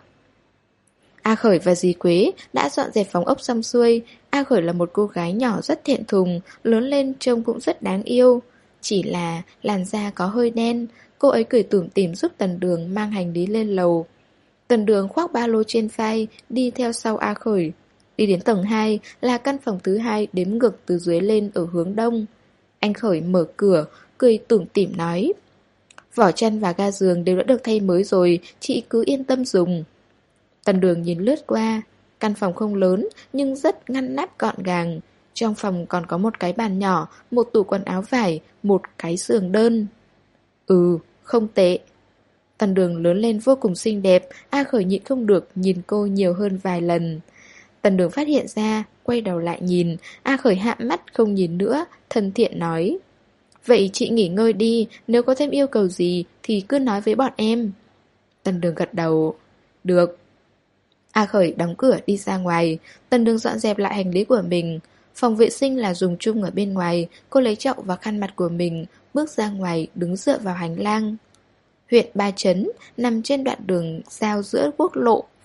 A Khởi và Dì Quế đã dọn dẹp phòng ốc xong xuôi. A Khởi là một cô gái nhỏ rất thẹn thùng, lớn lên trông cũng rất đáng yêu. Chỉ là làn da có hơi đen. Cô ấy cười tủm tỉm giúp Tần Đường mang hành lý lên lầu. Tần Đường khoác ba lô trên vai, đi theo sau A Khởi. Đi đến tầng hai là căn phòng thứ hai đếm ngược từ dưới lên ở hướng đông. Anh Khởi mở cửa, cười tủm tỉm nói. Vỏ chăn và ga giường đều đã được thay mới rồi, chị cứ yên tâm dùng. Tần Đường nhìn lướt qua. Căn phòng không lớn nhưng rất ngăn nắp gọn gàng. Trong phòng còn có một cái bàn nhỏ, một tủ quần áo vải, một cái giường đơn. Ừ, không tệ. Tần Đường lớn lên vô cùng xinh đẹp, A Khởi nhịn không được nhìn cô nhiều hơn vài lần. Tần Đường phát hiện ra, quay đầu lại nhìn, A Khởi hạ mắt không nhìn nữa, thân thiện nói. Vậy chị nghỉ ngơi đi, nếu có thêm yêu cầu gì thì cứ nói với bọn em. Tần Đường gật đầu. Được. A Khởi đóng cửa đi ra ngoài, Tần Đường dọn dẹp lại hành lý của mình. Phòng vệ sinh là dùng chung ở bên ngoài, cô lấy chậu và khăn mặt của mình, bước ra ngoài đứng dựa vào hành lang. Huyện Ba Chấn nằm trên đoạn đường giao giữa quốc lộ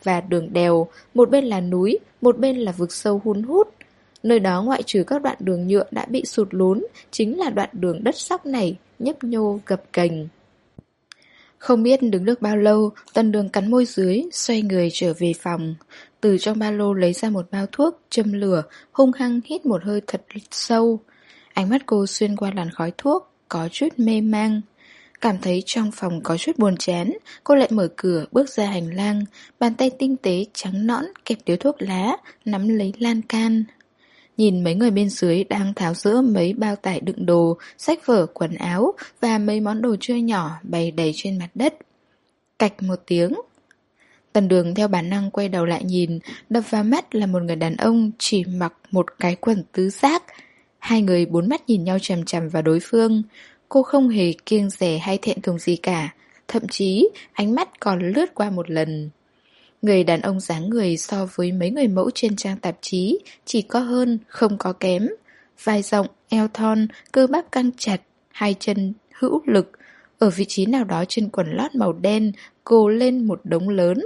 và đường đèo, một bên là núi, một bên là vực sâu hun hút. Nơi đó ngoại trừ các đoạn đường nhựa đã bị sụt lún, chính là đoạn đường đất sóc này, nhấp nhô gập ghềnh. Không biết đứng được bao lâu, Tần Đường cắn môi dưới, xoay người trở về phòng. Từ trong ba lô lấy ra một bao thuốc, châm lửa, hung hăng hít một hơi thật sâu. Ánh mắt cô xuyên qua làn khói thuốc, có chút mê mang. Cảm thấy trong phòng có chút buồn chán, cô lại mở cửa bước ra hành lang, bàn tay tinh tế trắng nõn kẹp điếu thuốc lá, nắm lấy lan can. Nhìn mấy người bên dưới đang tháo dỡ mấy bao tải đựng đồ, sách vở, quần áo và mấy món đồ chơi nhỏ bày đầy trên mặt đất. Cạch một tiếng. Tần Đường theo bản năng quay đầu lại nhìn, đập vào mắt là một người đàn ông chỉ mặc một cái quần tứ giác. Hai người bốn mắt nhìn nhau chằm chằm vào đối phương. Cô không hề kiêng dè hay thẹn thùng gì cả, thậm chí ánh mắt còn lướt qua một lần. Người đàn ông dáng người so với mấy người mẫu trên trang tạp chí chỉ có hơn, không có kém. Vai rộng, eo thon, cơ bắp căng chặt, hai chân hữu lực. Ở vị trí nào đó trên quần lót màu đen gồ lên một đống lớn.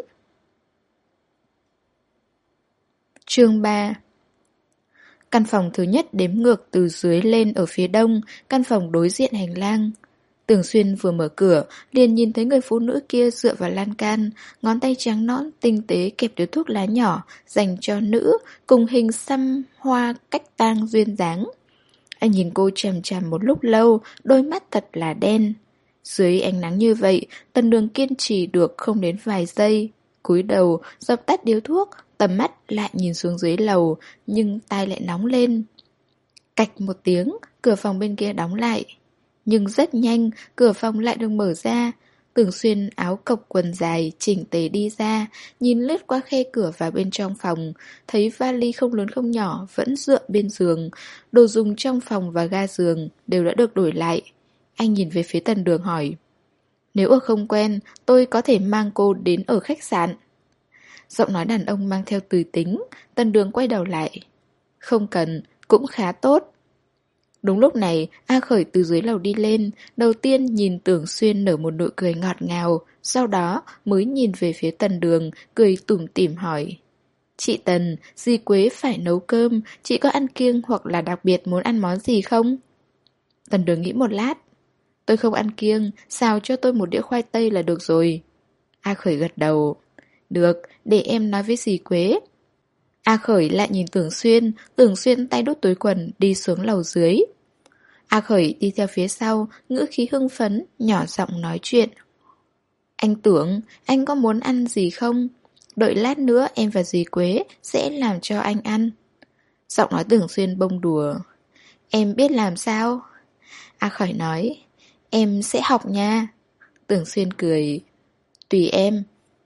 Chương ba. Căn phòng thứ nhất đếm ngược từ dưới lên ở phía đông, căn phòng đối diện hành lang. Tưởng Xuyên vừa mở cửa, liền nhìn thấy người phụ nữ kia dựa vào lan can, ngón tay trắng nõn tinh tế kẹp điếu thuốc lá nhỏ dành cho nữ, cùng hình xăm hoa cách tang duyên dáng. Anh nhìn cô chằm chằm một lúc lâu, đôi mắt thật là đen. Dưới ánh nắng như vậy, Tần Đường kiên trì được không đến vài giây. Cúi đầu, dập tắt điếu thuốc, tầm mắt lại nhìn xuống dưới lầu, nhưng tai lại nóng lên. Cạch một tiếng, cửa phòng bên kia đóng lại. Nhưng rất nhanh, cửa phòng lại được mở ra. Tưởng Xuyên áo cộc quần dài, chỉnh tề đi ra, nhìn lướt qua khe cửa vào bên trong phòng, thấy vali không lớn không nhỏ vẫn dựa bên giường. Đồ dùng trong phòng và ga giường đều đã được đổi lại. Anh nhìn về phía Tần Đường hỏi: nếu ở không quen, tôi có thể mang cô đến ở khách sạn. Giọng nói đàn ông mang theo từ tính. Tần Đường quay đầu lại: không cần, cũng khá tốt. Đúng lúc này, A Khởi từ dưới lầu đi lên, đầu tiên nhìn Tưởng Xuyên nở một nụ cười ngọt ngào, sau đó mới nhìn về phía Tần Đường, cười tủm tỉm hỏi: chị Tần, dì Quế phải nấu cơm, chị có ăn kiêng hoặc là đặc biệt muốn ăn món gì không? Tần Đường nghĩ một lát: tôi không ăn kiêng, xào cho tôi một đĩa khoai tây là được rồi. A Khởi gật đầu: được, để em nói với dì Quế. A Khởi lại nhìn Tưởng Xuyên, Tưởng Xuyên tay đút túi quần đi xuống lầu dưới. A Khởi đi theo phía sau, ngữ khí hưng phấn, nhỏ giọng nói chuyện. Anh Tưởng, anh có muốn ăn gì không? Đợi lát nữa em và dì Quế sẽ làm cho anh ăn. Giọng nói Tưởng Xuyên bông đùa. Em biết làm sao? A Khởi nói. Em sẽ học nha. Tưởng Xuyên cười. Tùy em.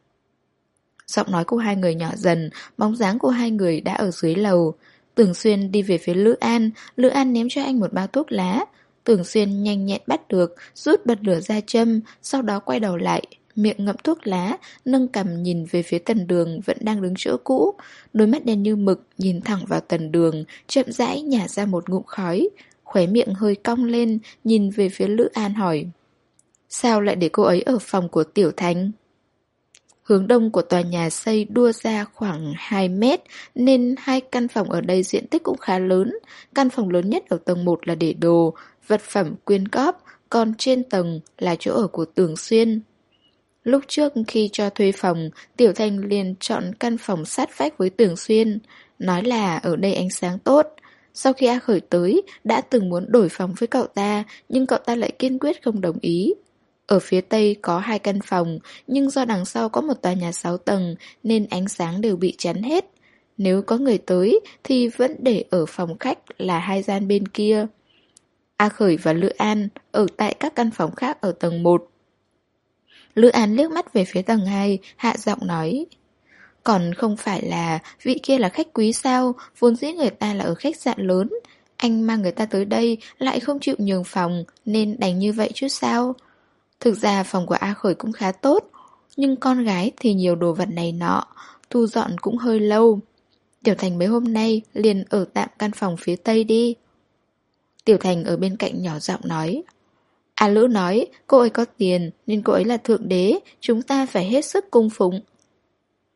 Giọng nói của hai người nhỏ dần, bóng dáng của hai người đã ở dưới lầu. Tưởng Xuyên đi về phía Lữ An, Lữ An ném cho anh một bao thuốc lá. Tưởng Xuyên nhanh nhẹn bắt được, rút bật lửa ra châm, sau đó quay đầu lại, miệng ngậm thuốc lá, nâng cằm nhìn về phía Tần Đường vẫn đang đứng chỗ cũ. Đôi mắt đen như mực nhìn thẳng vào Tần Đường, chậm rãi nhả ra một ngụm khói. Khóe miệng hơi cong lên, nhìn về phía Lữ An hỏi: sao lại để cô ấy ở phòng của Tiểu Thành? Hướng đông của tòa nhà xây đua ra khoảng hai mét, nên hai căn phòng ở đây diện tích cũng khá lớn. Căn phòng lớn nhất ở tầng một là để đồ, vật phẩm quyên góp, còn trên tầng là chỗ ở của Tưởng Xuyên. Lúc trước khi cho thuê phòng, Tiểu Thành liền chọn căn phòng sát vách với Tưởng Xuyên, nói là ở đây ánh sáng tốt. Sau khi A Khởi tới, đã từng muốn đổi phòng với cậu ta, nhưng cậu ta lại kiên quyết không đồng ý. Ở phía tây có hai căn phòng, nhưng do đằng sau có một tòa nhà sáu tầng nên ánh sáng đều bị chắn hết. Nếu có người tới thì vẫn để ở phòng khách là hai gian bên kia. A Khởi và Lữ An ở tại các căn phòng khác ở tầng một. Lữ An liếc mắt về phía tầng hai, hạ giọng nói: còn không phải là vị kia là khách quý sao, vốn dĩ người ta là ở khách sạn lớn. Anh mang người ta tới đây lại không chịu nhường phòng nên đành như vậy chứ sao. Thực ra phòng của A Khởi cũng khá tốt, nhưng con gái thì nhiều đồ vật này nọ, thu dọn cũng hơi lâu. Tiểu Thành mấy hôm nay liền ở tạm căn phòng phía tây đi. Tiểu Thành ở bên cạnh nhỏ giọng nói: A Lữ nói cô ấy có tiền nên cô ấy là thượng đế, chúng ta phải hết sức cung phụng.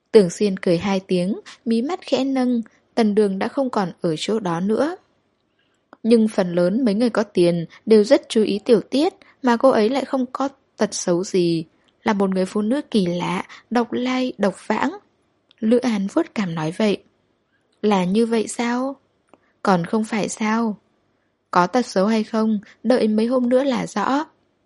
Tưởng Xuyên cười hai tiếng, mí mắt khẽ nâng, Tần Đường đã không còn ở chỗ đó nữa. Nhưng phần lớn mấy người có tiền đều rất chú ý tiểu tiết, mà cô ấy lại không có tật xấu gì. Là một người phụ nữ kỳ lạ, độc lai, độc vãng. Lữ An vuốt cằm nói vậy. Là như vậy sao? Còn không phải sao? Có tật xấu hay không, đợi mấy hôm nữa là rõ.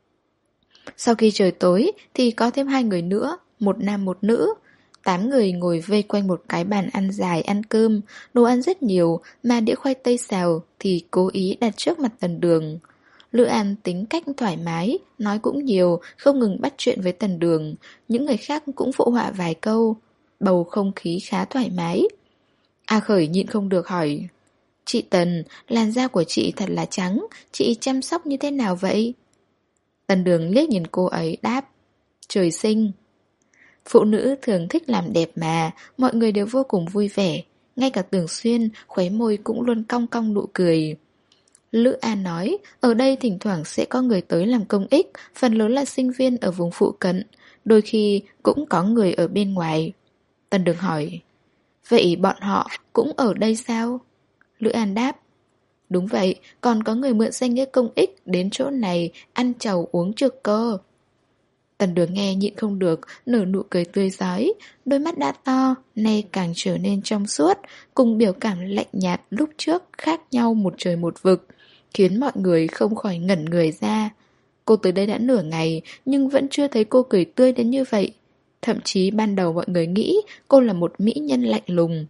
Sau khi trời tối thì có thêm hai người nữa, một nam một nữ. Tám người ngồi vây quanh một cái bàn ăn dài ăn cơm, đồ ăn rất nhiều mà đĩa khoai tây xào thì cố ý đặt trước mặt Tần Đường. Lữ An tính cách thoải mái, nói cũng nhiều, không ngừng bắt chuyện với Tần Đường. Những người khác cũng phụ họa vài câu. Bầu không khí khá thoải mái. A Khởi nhịn không được hỏi: Chị Tần, làn da của chị thật là trắng, chị chăm sóc như thế nào vậy? Tần Đường liếc nhìn cô ấy đáp: Trời sinh. Phụ nữ thường thích làm đẹp mà, mọi người đều vô cùng vui vẻ. Ngay cả Tưởng Xuyên, khóe môi cũng luôn cong cong nụ cười. Lữ An nói, ở đây thỉnh thoảng sẽ có người tới làm công ích, phần lớn là sinh viên ở vùng phụ cận, đôi khi cũng có người ở bên ngoài. Tần Đường hỏi, vậy bọn họ cũng ở đây sao? Lữ An đáp, đúng vậy, còn có người mượn danh nghĩa công ích đến chỗ này ăn trầu uống trực cơ. Tần Đường nghe nhịn không được, nở nụ cười tươi rói, đôi mắt đã to, nay càng trở nên trong suốt, cùng biểu cảm lạnh nhạt lúc trước khác nhau một trời một vực, khiến mọi người không khỏi ngẩn người ra. Cô tới đây đã nửa ngày, nhưng vẫn chưa thấy cô cười tươi đến như vậy. Thậm chí ban đầu mọi người nghĩ cô là một mỹ nhân lạnh lùng.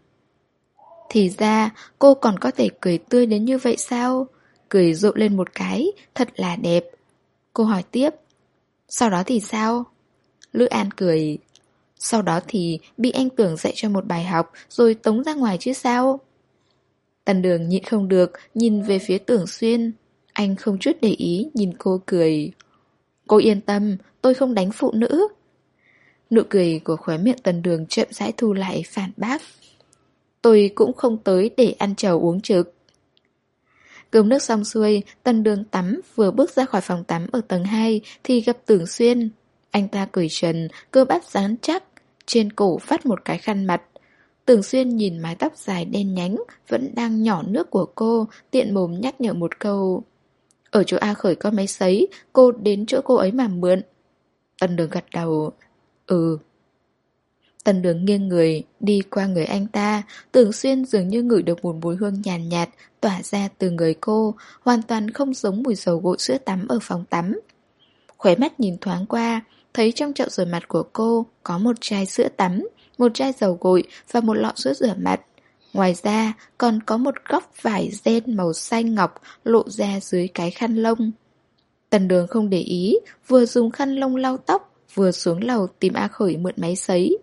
Thì ra, cô còn có thể cười tươi đến như vậy sao? Cười rộ lên một cái, thật là đẹp. Cô hỏi tiếp, sau đó thì sao? Lữ An cười, sau đó thì bị anh Tưởng dạy cho một bài học rồi tống ra ngoài chứ sao? Tần Đường nhịn không được, nhìn về phía Tưởng Xuyên. Anh không chút để ý, nhìn cô cười. Cô yên tâm, tôi không đánh phụ nữ. Nụ cười của khóe miệng Tần Đường chậm rãi thu lại, phản bác. Tôi cũng không tới để ăn trầu uống trực. Cơm nước xong xuôi, Tần Đường tắm, vừa bước ra khỏi phòng tắm ở tầng hai thì gặp Tưởng Xuyên. Anh ta cởi trần, cơ bắp rắn chắc, trên cổ vắt một cái khăn mặt. Tưởng Xuyên nhìn mái tóc dài đen nhánh, vẫn đang nhỏ nước của cô, tiện mồm nhắc nhở một câu. Ở chỗ A Khởi có máy sấy, cô đến chỗ cô ấy mà mượn. Tần Đường gật đầu. Ừ. Tần Đường nghiêng người, đi qua người anh ta, Tưởng Xuyên dường như ngửi được một mùi hương nhàn nhạt, nhạt tỏa ra từ người cô, hoàn toàn không giống mùi dầu gội sữa tắm ở phòng tắm. Khóe mắt nhìn thoáng qua, thấy trong chậu rửa mặt của cô có một chai sữa tắm, một chai dầu gội và một lọ sữa rửa mặt. Ngoài ra còn có một góc vải ren màu xanh ngọc lộ ra dưới cái khăn lông. Tần Đường không để ý, vừa dùng khăn lông lau tóc, vừa xuống lầu tìm A Khởi mượn máy sấy.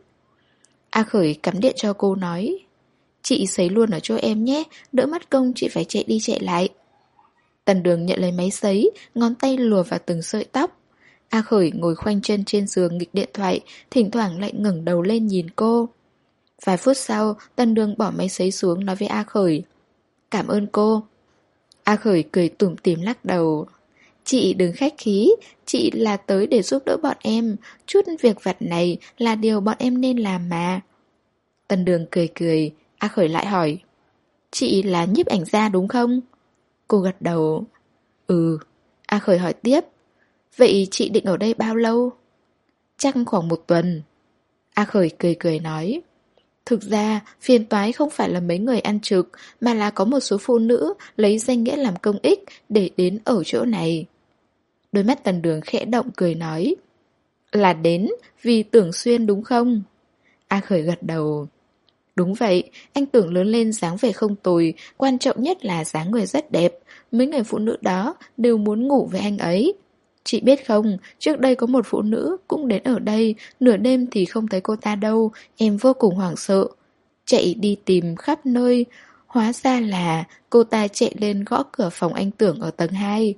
A Khởi cắm điện cho cô nói, chị sấy luôn ở chỗ em nhé, đỡ mất công chị phải chạy đi chạy lại. Tần Đường nhận lấy máy sấy, ngón tay lùa vào từng sợi tóc. A Khởi ngồi khoanh chân trên giường nghịch điện thoại, thỉnh thoảng lại ngẩng đầu lên nhìn cô. Vài phút sau, Tần Đường bỏ máy sấy xuống nói với A Khởi, cảm ơn cô. A Khởi cười tủm tỉm lắc đầu. Chị đừng khách khí, chị là tới để giúp đỡ bọn em, chút việc vặt này là điều bọn em nên làm mà. Tần Đường cười cười, A Khởi lại hỏi, chị là nhiếp ảnh gia đúng không? Cô gật đầu. Ừ. A Khởi hỏi tiếp, vậy chị định ở đây bao lâu? Chắc khoảng một tuần. A Khởi cười cười nói, thực ra phiền toái không phải là mấy người ăn trực, mà là có một số phụ nữ lấy danh nghĩa làm công ích để đến ở chỗ này. Đôi mắt Tần Đường khẽ động cười nói, là đến vì Tưởng Xuyên đúng không? A Khởi gật đầu. Đúng vậy, anh Tưởng lớn lên dáng vẻ không tồi, quan trọng nhất là dáng người rất đẹp. Mấy người phụ nữ đó đều muốn ngủ với anh ấy. Chị biết không, trước đây có một phụ nữ cũng đến ở đây, nửa đêm thì không thấy cô ta đâu, em vô cùng hoảng sợ. Chạy đi tìm khắp nơi, hóa ra là cô ta chạy lên gõ cửa phòng anh Tưởng ở tầng hai.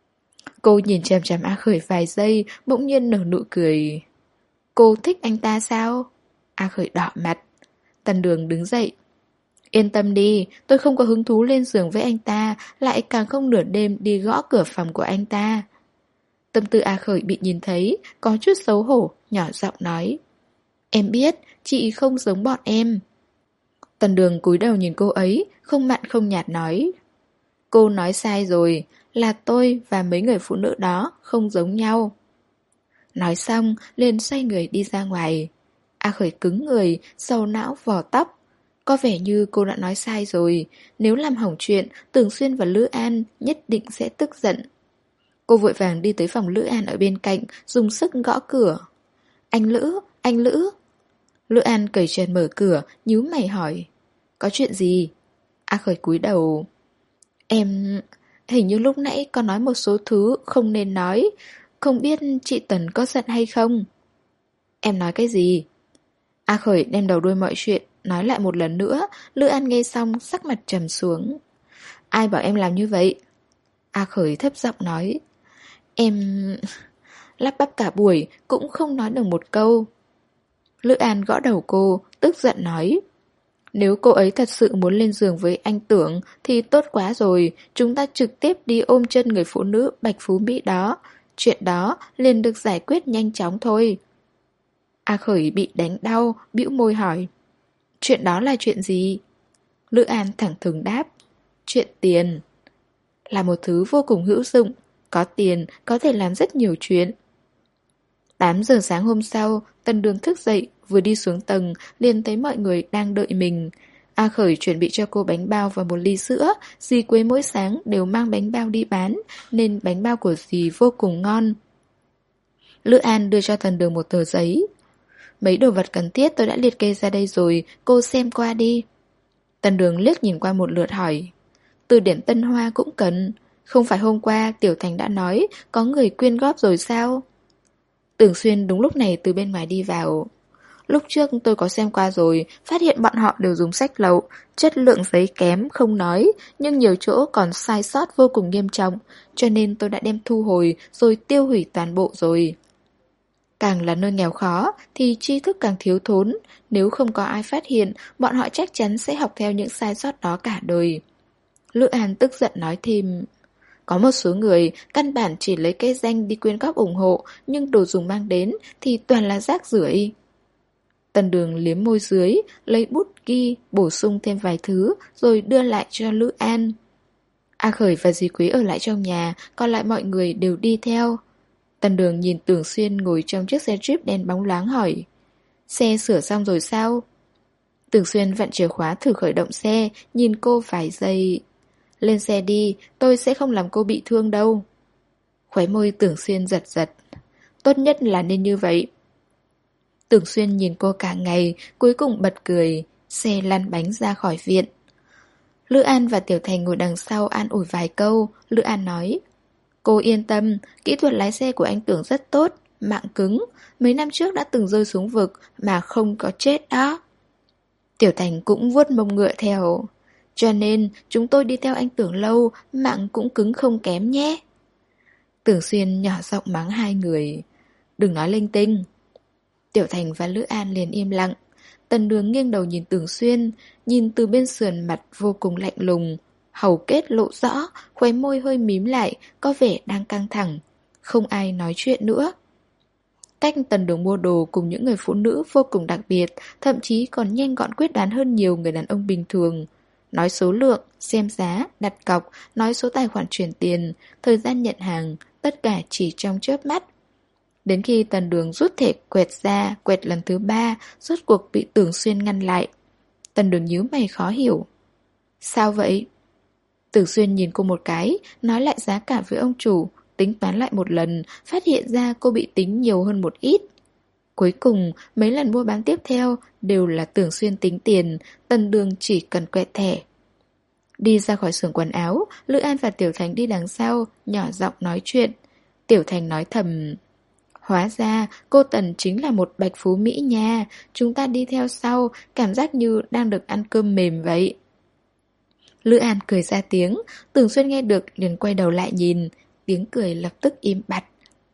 Cô nhìn chằm chằm A Khởi vài giây, bỗng nhiên nở nụ cười. Cô thích anh ta sao? A Khởi đỏ mặt. Tần Đường đứng dậy. Yên tâm đi, tôi không có hứng thú lên giường với anh ta, lại càng không nửa đêm đi gõ cửa phòng của anh ta. Tâm tư A Khởi bị nhìn thấy, có chút xấu hổ, nhỏ giọng nói. Em biết, chị không giống bọn em. Tần Đường cúi đầu nhìn cô ấy, không mặn không nhạt nói. Cô nói sai rồi, là tôi và mấy người phụ nữ đó không giống nhau. Nói xong, liền xoay người đi ra ngoài. A Khởi cứng người, sầu não vò tóc. Có vẻ như cô đã nói sai rồi, nếu làm hỏng chuyện, Tưởng Xuyên và Lữ An nhất định sẽ tức giận. Cô vội vàng đi tới phòng Lữ An ở bên cạnh, dùng sức gõ cửa. Anh Lữ, anh Lữ. Lữ An cởi trần mở cửa, nhíu mày hỏi. Có chuyện gì? A Khởi cúi đầu. Em... Hình như lúc nãy có nói một số thứ không nên nói. Không biết chị Tần có giận hay không? Em nói cái gì? A Khởi đem đầu đuôi mọi chuyện nói lại một lần nữa. Lữ An nghe xong sắc mặt trầm xuống. Ai bảo em làm như vậy? A Khởi thấp giọng nói. Em... Lắp bắp cả buổi cũng không nói được một câu. Lữ An gõ đầu cô, tức giận nói. Nếu cô ấy thật sự muốn lên giường với anh Tưởng thì tốt quá rồi, chúng ta trực tiếp đi ôm chân người phụ nữ Bạch Phú Mỹ đó. Chuyện đó liền được giải quyết nhanh chóng thôi. A Khởi bị đánh đau, bĩu môi hỏi. Chuyện đó là chuyện gì? Lữ An thẳng thừng đáp. Chuyện tiền. Là một thứ vô cùng hữu dụng. Có tiền có thể làm rất nhiều chuyện. tám giờ sáng hôm sau, Tần Đường thức dậy, vừa đi xuống tầng, liền thấy mọi người đang đợi mình. A Khởi chuẩn bị cho cô bánh bao và một ly sữa, dì Quế mỗi sáng đều mang bánh bao đi bán, nên bánh bao của dì vô cùng ngon. Lữ An đưa cho Tần Đường một tờ giấy. Mấy đồ vật cần thiết tôi đã liệt kê ra đây rồi, cô xem qua đi. Tần Đường liếc nhìn qua một lượt hỏi. Từ điển Tân Hoa cũng cần. Không phải hôm qua Tiểu Thành đã nói có người quyên góp rồi sao? Tưởng Xuyên đúng lúc này từ bên ngoài đi vào. Lúc trước tôi có xem qua rồi, phát hiện bọn họ đều dùng sách lậu, chất lượng giấy kém không nói, nhưng nhiều chỗ còn sai sót vô cùng nghiêm trọng, cho nên tôi đã đem thu hồi rồi tiêu hủy toàn bộ rồi. Càng là nơi nghèo khó thì tri thức càng thiếu thốn, nếu không có ai phát hiện, bọn họ chắc chắn sẽ học theo những sai sót đó cả đời. Lữ An tức giận nói thêm. Có một số người căn bản chỉ lấy cái danh đi quyên góp ủng hộ, nhưng đồ dùng mang đến thì toàn là rác rưởi. Tần Đường liếm môi dưới, lấy bút ghi, bổ sung thêm vài thứ, rồi đưa lại cho Lữ An. A Khởi và dì Quý ở lại trong nhà, còn lại mọi người đều đi theo. Tần Đường nhìn Tưởng Xuyên ngồi trong chiếc xe Jeep đen bóng loáng hỏi. Xe sửa xong rồi sao? Tưởng Xuyên vặn chìa khóa thử khởi động xe, nhìn cô vài giây. Lên xe đi, tôi sẽ không làm cô bị thương đâu. Khóe môi Tưởng Xuyên giật giật. Tốt nhất là nên như vậy. Tưởng Xuyên nhìn cô cả ngày, cuối cùng bật cười, xe lăn bánh ra khỏi viện. Lữ An và Tiểu Thành ngồi đằng sau an ủi vài câu, Lữ An nói. Cô yên tâm, kỹ thuật lái xe của anh Tưởng rất tốt, mạng cứng, mấy năm trước đã từng rơi xuống vực mà không có chết đó. Tiểu Thành cũng vuốt mông ngựa theo. Cho nên chúng tôi đi theo anh Tưởng lâu, mạng cũng cứng không kém nhé. Tưởng Xuyên nhỏ giọng mắng hai người. Đừng nói linh tinh. Tiểu Thành và Lữ An liền im lặng. Tần Đường nghiêng đầu nhìn Tưởng Xuyên, nhìn từ bên sườn mặt vô cùng lạnh lùng. Hầu kết lộ rõ, khóe môi hơi mím lại, có vẻ đang căng thẳng. Không ai nói chuyện nữa. Cách Tần Đường mua đồ cùng những người phụ nữ vô cùng đặc biệt, thậm chí còn nhanh gọn quyết đoán hơn nhiều người đàn ông bình thường. Nói số lượng, xem giá, đặt cọc, nói số tài khoản chuyển tiền, thời gian nhận hàng, tất cả chỉ trong chớp mắt. Đến khi Tần Đường rút thẻ quẹt ra, quẹt lần thứ ba, rốt cuộc bị Tưởng Xuyên ngăn lại. Tần Đường nhíu mày khó hiểu. Sao vậy? Tưởng Xuyên nhìn cô một cái, nói lại giá cả với ông chủ, tính toán lại một lần, phát hiện ra cô bị tính nhiều hơn một ít. Cuối cùng, mấy lần mua bán tiếp theo đều là Tưởng Xuyên tính tiền, Tần Đường chỉ cần quẹt thẻ. Đi ra khỏi xưởng quần áo, Lữ An và Tiểu Thành đi đằng sau, nhỏ giọng nói chuyện. Tiểu Thành nói thầm. Hóa ra, cô Tần chính là một bạch phú Mỹ nha, chúng ta đi theo sau, cảm giác như đang được ăn cơm mềm vậy. Lữ An cười ra tiếng, Tưởng Xuyên nghe được liền quay đầu lại nhìn, tiếng cười lập tức im bặt.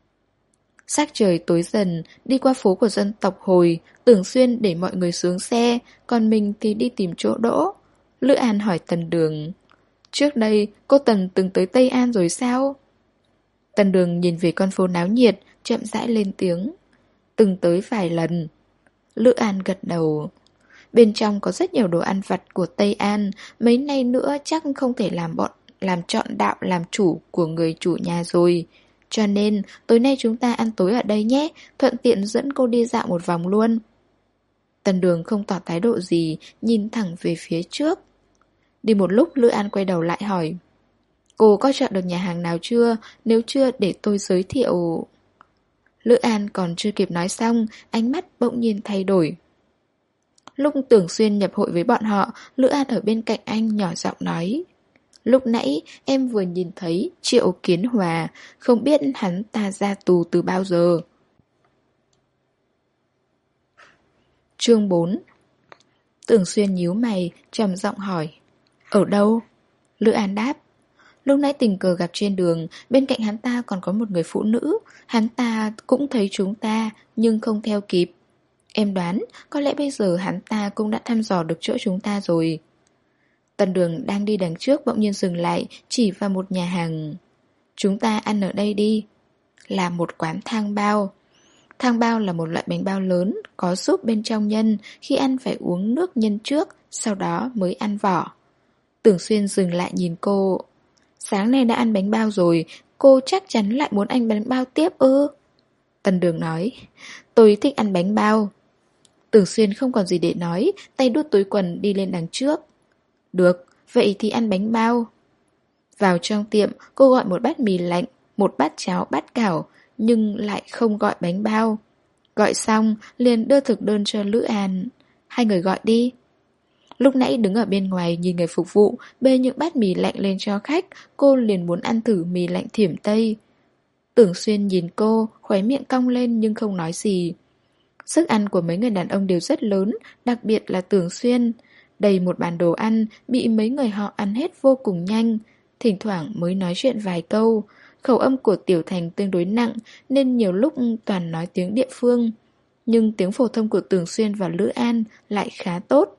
Sắc trời tối dần, đi qua phố của dân tộc Hồi, Tưởng Xuyên để mọi người xuống xe, còn mình thì đi tìm chỗ đỗ. Lữ An hỏi Tần Đường. Trước đây, cô Tần từng tới Tây An rồi sao? Tần Đường nhìn về con phố náo nhiệt, chậm rãi lên tiếng. Từng tới vài lần. Lữ An gật đầu. Bên trong có rất nhiều đồ ăn vặt của Tây An, mấy nay nữa chắc không thể làm bọn làm chọn đạo làm chủ của người chủ nhà rồi. Cho nên tối nay chúng ta ăn tối ở đây nhé, thuận tiện dẫn cô đi dạo một vòng luôn. Tần Đường không tỏ thái độ gì, nhìn thẳng về phía trước. Đi một lúc Lữ An quay đầu lại hỏi, cô có chọn được nhà hàng nào chưa? Nếu chưa để tôi giới thiệu. Lữ An còn chưa kịp nói xong, ánh mắt bỗng nhiên thay đổi. Lúc Tưởng Xuyên nhập hội với bọn họ, Lữ An ở bên cạnh anh nhỏ giọng nói, lúc nãy em vừa nhìn thấy Triệu Kiến Hòa, không biết hắn ta ra tù từ bao giờ. Chương bốn. Tưởng Xuyên nhíu mày, trầm giọng hỏi, ở đâu? Lữ An đáp, lúc nãy tình cờ gặp trên đường, bên cạnh hắn ta còn có một người phụ nữ, hắn ta cũng thấy chúng ta nhưng không theo kịp. Em đoán có lẽ bây giờ hắn ta cũng đã thăm dò được chỗ chúng ta rồi. Tần Đường đang đi đằng trước bỗng nhiên dừng lại, chỉ vào một nhà hàng. Chúng ta ăn ở đây đi. Là một quán thang bao. Thang bao là một loại bánh bao lớn, có súp bên trong nhân, khi ăn phải uống nước nhân trước, sau đó mới ăn vỏ. Tưởng Xuyên dừng lại nhìn cô. Sáng nay đã ăn bánh bao rồi, cô chắc chắn lại muốn ăn bánh bao tiếp ư? Tần Đường nói, tôi thích ăn bánh bao. Tưởng Xuyên không còn gì để nói, tay đút túi quần đi lên đằng trước. Được, vậy thì ăn bánh bao. Vào trong tiệm, cô gọi một bát mì lạnh, một bát cháo bát cảo, nhưng lại không gọi bánh bao. Gọi xong, liền đưa thực đơn cho Lữ An. Hai người gọi đi. Lúc nãy đứng ở bên ngoài nhìn người phục vụ bê những bát mì lạnh lên cho khách, cô liền muốn ăn thử mì lạnh Thiểm Tây. Tưởng Xuyên nhìn cô, khóe miệng cong lên nhưng không nói gì. Sức ăn của mấy người đàn ông đều rất lớn, đặc biệt là Tưởng Xuyên. Đầy một bàn đồ ăn, bị mấy người họ ăn hết vô cùng nhanh. Thỉnh thoảng mới nói chuyện vài câu. Khẩu âm của Tiểu Thành tương đối nặng, nên nhiều lúc toàn nói tiếng địa phương. Nhưng tiếng phổ thông của Tưởng Xuyên và Lữ An lại khá tốt.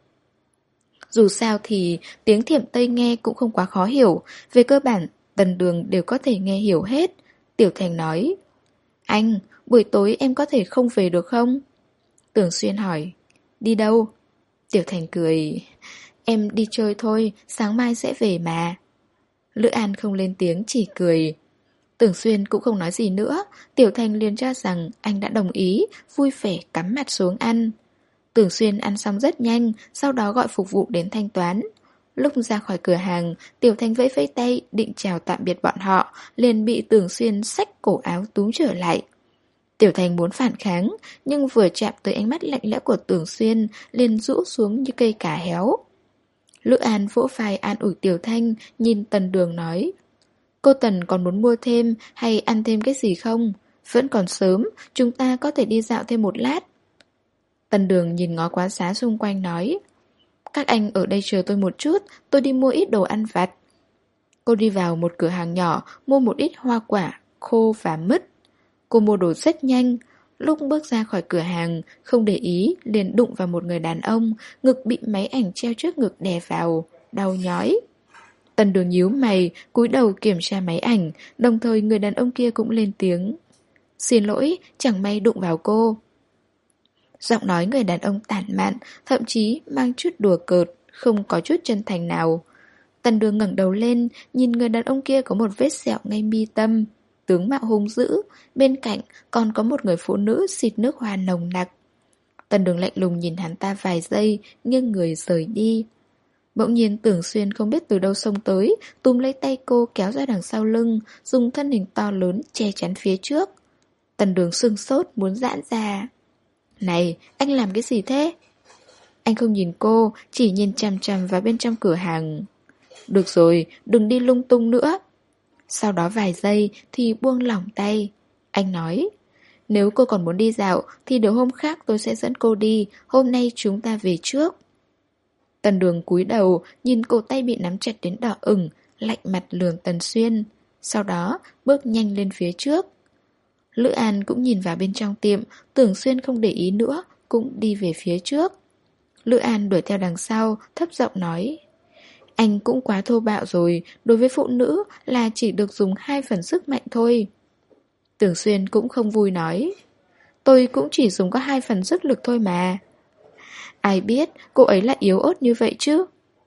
Dù sao thì tiếng Thiểm Tây nghe cũng không quá khó hiểu. Về cơ bản, Tần Đường đều có thể nghe hiểu hết. Tiểu Thành nói, anh, buổi tối em có thể không về được không? Tưởng Xuyên hỏi, đi đâu? Tiểu Thành cười, em đi chơi thôi, sáng mai sẽ về mà. Lữ An không lên tiếng, chỉ cười. Tưởng Xuyên cũng không nói gì nữa. Tiểu Thành liền cho rằng anh đã đồng ý, vui vẻ cắm mặt xuống ăn. Tưởng Xuyên ăn xong rất nhanh, sau đó gọi phục vụ đến thanh toán. Lúc ra khỏi cửa hàng, Tiểu Thành vẫy vẫy tay định chào tạm biệt bọn họ, liền bị Tưởng Xuyên xách cổ áo túm trở lại. Tiểu Thành muốn phản kháng, nhưng vừa chạm tới ánh mắt lạnh lẽo của Tưởng Xuyên, liền rũ xuống như cây cà héo. Lữ An vỗ vai an ủi Tiểu Thanh, nhìn Tần Đường nói, cô Tần còn muốn mua thêm hay ăn thêm cái gì không? Vẫn còn sớm, chúng ta có thể đi dạo thêm một lát. Tần Đường nhìn ngó quán xá xung quanh nói, các anh ở đây chờ tôi một chút, tôi đi mua ít đồ ăn vặt. Cô đi vào một cửa hàng nhỏ, mua một ít hoa quả, khô và mứt. Cô mua đồ rất nhanh. Lúc bước ra khỏi cửa hàng, không để ý, liền đụng vào một người đàn ông, ngực bị máy ảnh treo trước ngực đè vào, đau nhói. Tần Đường nhíu mày, cúi đầu kiểm tra máy ảnh, đồng thời người đàn ông kia cũng lên tiếng. Xin lỗi, chẳng may đụng vào cô. Giọng nói người đàn ông tản mạn, thậm chí mang chút đùa cợt, không có chút chân thành nào. Tần Đường ngẩng đầu lên, nhìn người đàn ông kia có một vết sẹo ngay mi tâm, tướng mạo hung dữ, bên cạnh còn có một người phụ nữ xịt nước hoa nồng nặc. Tần Đường lạnh lùng nhìn hắn ta vài giây, nghiêng người rời đi. Bỗng nhiên Tưởng Xuyên không biết từ đâu xông tới, túm lấy tay cô kéo ra đằng sau lưng, dùng thân hình to lớn che chắn phía trước. Tần Đường sưng sốt muốn giãn ra. Này, anh làm cái gì thế? Anh không nhìn cô, chỉ nhìn chằm chằm vào bên trong cửa hàng. Được rồi, đừng đi lung tung nữa. Sau đó vài giây thì buông lỏng tay. Anh nói, nếu cô còn muốn đi dạo thì để hôm khác tôi sẽ dẫn cô đi, hôm nay chúng ta về trước. Tần Đường cúi đầu, nhìn cổ tay bị nắm chặt đến đỏ ửng, lạnh mặt lườm Tần Xuyên. Sau đó bước nhanh lên phía trước. Lữ An cũng nhìn vào bên trong tiệm, Tưởng Xuyên không để ý nữa, cũng đi về phía trước. Lữ An đuổi theo đằng sau, thấp giọng nói, anh cũng quá thô bạo rồi, đối với phụ nữ là chỉ được dùng hai phần sức mạnh thôi. Tưởng Xuyên cũng không vui nói, Tôi cũng chỉ dùng có hai phần sức lực thôi mà. Ai biết cô ấy lại yếu ớt như vậy chứ.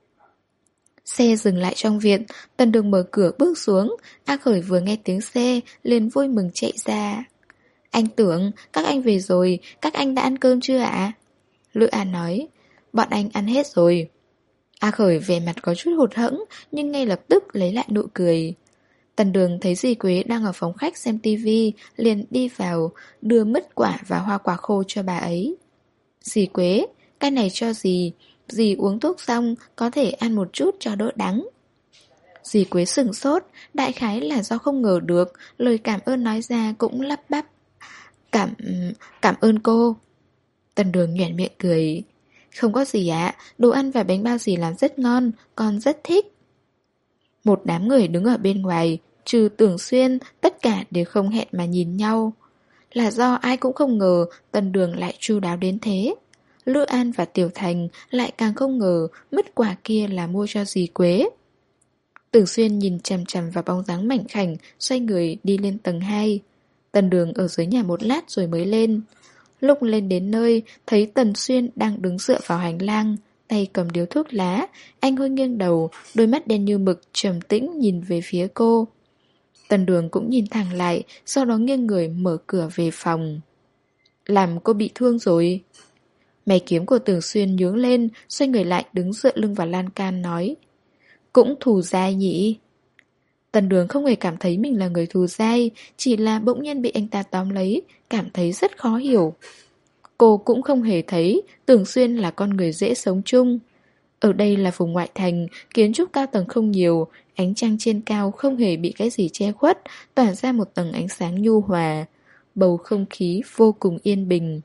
Xe dừng lại trong viện, Tần Đường mở cửa bước xuống. A Khởi vừa nghe tiếng xe liền vui mừng chạy ra. Anh Tưởng, các anh về rồi, các anh đã ăn cơm chưa ạ? Lữ An nói, bọn anh ăn hết rồi. A Khởi vẻ mặt có chút hụt hẫng, nhưng ngay lập tức lấy lại nụ cười. Tần Đường thấy dì Quế đang ở phòng khách xem tivi, liền đi vào, đưa mứt quả và hoa quả khô cho bà ấy. Dì Quế, cái này cho dì, dì uống thuốc xong có thể ăn một chút cho đỡ đắng. Dì Quế sửng sốt, đại khái là do không ngờ được, lời cảm ơn nói ra cũng lắp bắp. Cảm... cảm ơn cô. Tần Đường nhoẻn miệng cười. Không có gì ạ, đồ ăn và bánh bao dì làm rất ngon, con rất thích. Một đám người đứng ở bên ngoài, trừ Tưởng Xuyên, tất cả đều không hẹn mà nhìn nhau. Là do ai cũng không ngờ Tần Đường lại chu đáo đến thế. Lữ An và Tiểu Thành lại càng không ngờ mứt quả kia là mua cho dì Quế. Tưởng Xuyên nhìn chằm chằm vào bóng dáng mảnh khảnh, xoay người đi lên tầng hai. Tần Đường ở dưới nhà một lát rồi mới lên. Lúc lên đến nơi, thấy Tần Xuyên đang đứng dựa vào hành lang, tay cầm điếu thuốc lá, anh hơi nghiêng đầu, đôi mắt đen như mực trầm tĩnh nhìn về phía cô. Tần Đường cũng nhìn thẳng lại, sau đó nghiêng người mở cửa về phòng. Làm cô bị thương rồi. Mày kiếm của Tưởng Xuyên nhướng lên, xoay người lại đứng dựa lưng vào lan can nói. Cũng thù dai nhỉ? Tần Đường không hề cảm thấy mình là người thù dai, chỉ là bỗng nhiên bị anh ta tóm lấy, cảm thấy rất khó hiểu. Cô cũng không hề thấy Tưởng Xuyên là con người dễ sống chung. Ở đây là vùng ngoại thành, kiến trúc cao tầng không nhiều, ánh trăng trên cao không hề bị cái gì che khuất, tỏa ra một tầng ánh sáng nhu hòa. Bầu không khí vô cùng yên bình.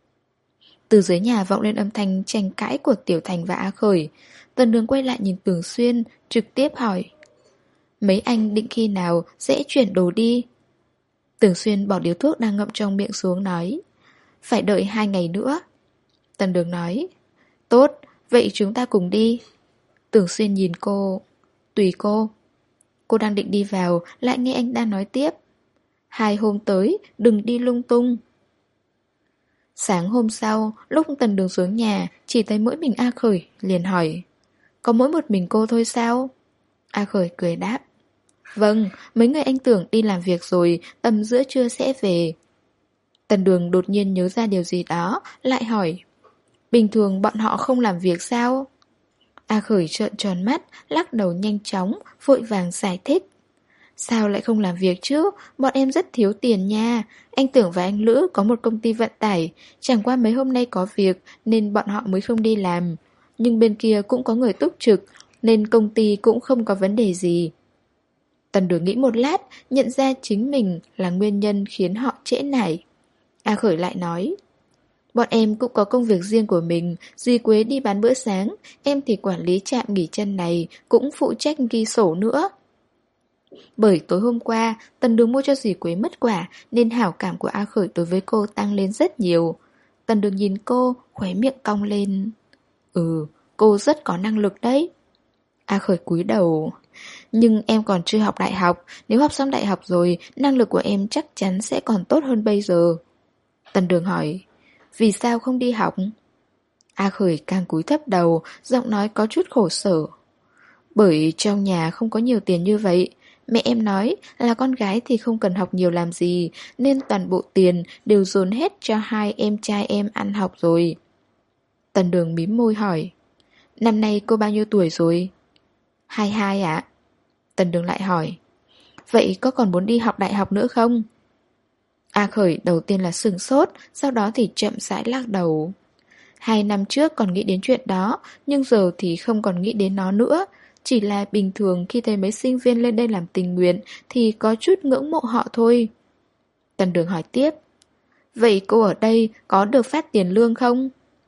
Từ dưới nhà vọng lên âm thanh tranh cãi của Tiểu Thành và A Khởi. Tần Đường quay lại nhìn Tưởng Xuyên, trực tiếp hỏi. Mấy anh định khi nào sẽ chuyển đồ đi? Tưởng Xuyên bỏ điếu thuốc đang ngậm trong miệng xuống nói. Phải đợi hai ngày nữa. Tần Đường nói. Tốt, vậy chúng ta cùng đi. Tưởng Xuyên nhìn cô. Tùy cô. Cô đang định đi vào, lại nghe anh ta nói tiếp. Hai hôm tới, đừng đi lung tung. Sáng hôm sau, lúc Tần Đường xuống nhà, chỉ thấy mỗi mình A Khởi, liền hỏi. Có mỗi một mình cô thôi sao? A Khởi cười đáp. Vâng, mấy người anh Tưởng đi làm việc rồi, tầm giữa trưa sẽ về. Tần Đường đột nhiên nhớ ra điều gì đó, lại hỏi. Bình thường bọn họ không làm việc sao? A Khởi trợn tròn mắt, lắc đầu nhanh chóng, vội vàng giải thích. Sao lại không làm việc chứ? Bọn em rất thiếu tiền nha. Anh Tưởng và anh Lữ có một công ty vận tải, chẳng qua mấy hôm nay có việc nên bọn họ mới không đi làm. Nhưng bên kia cũng có người túc trực, nên công ty cũng không có vấn đề gì. Tần Đường nghĩ một lát, nhận ra chính mình là nguyên nhân khiến họ trễ nải. A Khởi lại nói. Bọn em cũng có công việc riêng của mình, dì Quế đi bán bữa sáng, em thì quản lý trạm nghỉ chân này, cũng phụ trách ghi sổ nữa. Bởi tối hôm qua, Tần Đường mua cho dì Quế mứt quả, nên hảo cảm của A Khởi đối với cô tăng lên rất nhiều. Tần Đường nhìn cô, khóe miệng cong lên. Ừ, cô rất có năng lực đấy. A Khởi cúi đầu. Nhưng em còn chưa học đại học, nếu học xong đại học rồi, năng lực của em chắc chắn sẽ còn tốt hơn bây giờ. Tần Đường hỏi. Vì sao không đi học? A Khởi càng cúi thấp đầu, giọng nói có chút khổ sở. Bởi trong nhà không có nhiều tiền như vậy. Mẹ em nói là con gái thì không cần học nhiều làm gì, nên toàn bộ tiền đều dồn hết cho hai em trai em ăn học rồi. Tần Đường mím môi hỏi. Năm nay cô bao nhiêu tuổi rồi? Hai hai ạ. Tần Đường lại hỏi. Vậy có còn muốn đi học đại học nữa không? A Khởi đầu tiên là sửng sốt, sau đó thì chậm rãi lắc đầu. Hai năm trước còn nghĩ đến chuyện đó, nhưng giờ thì không còn nghĩ đến nó nữa. Chỉ là bình thường khi thấy mấy sinh viên lên đây làm tình nguyện thì có chút ngưỡng mộ họ thôi. Tần Đường hỏi tiếp. Vậy cô ở đây có được phát tiền lương không?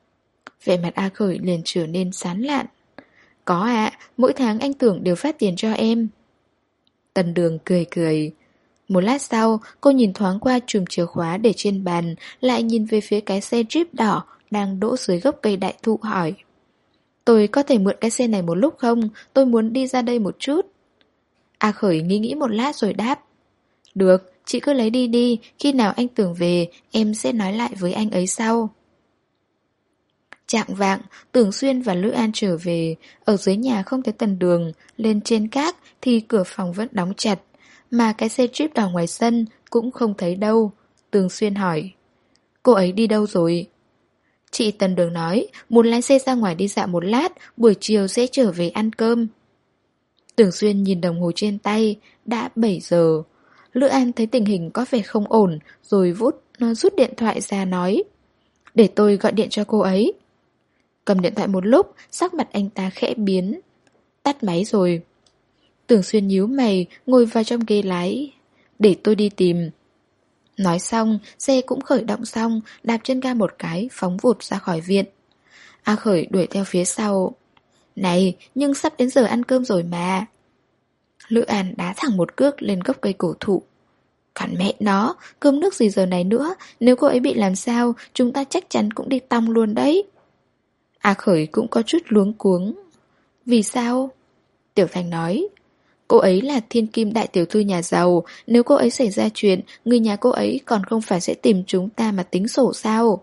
Vẻ mặt A Khởi liền trở nên sán lạn. Có ạ, mỗi tháng anh Tưởng đều phát tiền cho em. Tần Đường cười cười. Một lát sau, cô nhìn thoáng qua chùm chìa khóa để trên bàn, lại nhìn về phía cái xe Jeep đỏ đang đỗ dưới gốc cây đại thụ hỏi. Tôi có thể mượn cái xe này một lúc không? Tôi muốn đi ra đây một chút. A Khởi nghĩ nghĩ một lát rồi đáp. Được, chị cứ lấy đi đi, khi nào anh Tưởng về, em sẽ nói lại với anh ấy sau. Chạng vạng, Tưởng Xuyên và Lữ An trở về, ở dưới nhà không thấy Tần Đường, lên trên gác thì cửa phòng vẫn đóng chặt, mà cái xe jeep đỏ ngoài sân cũng không thấy đâu. Tưởng Xuyên hỏi, cô ấy đi đâu rồi? Chị Tần Đường nói, muốn lái xe ra ngoài đi dạo một lát, buổi chiều sẽ trở về ăn cơm. Tưởng Xuyên nhìn đồng hồ trên tay, đã bảy giờ. Lữ An thấy tình hình có vẻ không ổn, rồi vút, rút điện thoại ra nói, để tôi gọi điện cho cô ấy. Cầm điện thoại một lúc, sắc mặt anh ta khẽ biến. Tắt máy rồi. Tưởng Xuyên nhíu mày, ngồi vào trong ghế lái. Để tôi đi tìm. Nói xong, xe cũng khởi động xong, đạp chân ga một cái, phóng vụt ra khỏi viện. A Khởi đuổi theo phía sau. Này, nhưng sắp đến giờ ăn cơm rồi mà. Lữ An đá thẳng một cước lên gốc cây cổ thụ. Còn mẹ nó, cơm nước gì giờ này nữa, nếu cô ấy bị làm sao, chúng ta chắc chắn cũng đi tong luôn đấy. A Khởi cũng có chút luống cuống. Vì sao? Tiểu Thành nói, cô ấy là thiên kim đại tiểu thư nhà giàu, nếu cô ấy xảy ra chuyện, người nhà cô ấy còn không phải sẽ tìm chúng ta mà tính sổ sao?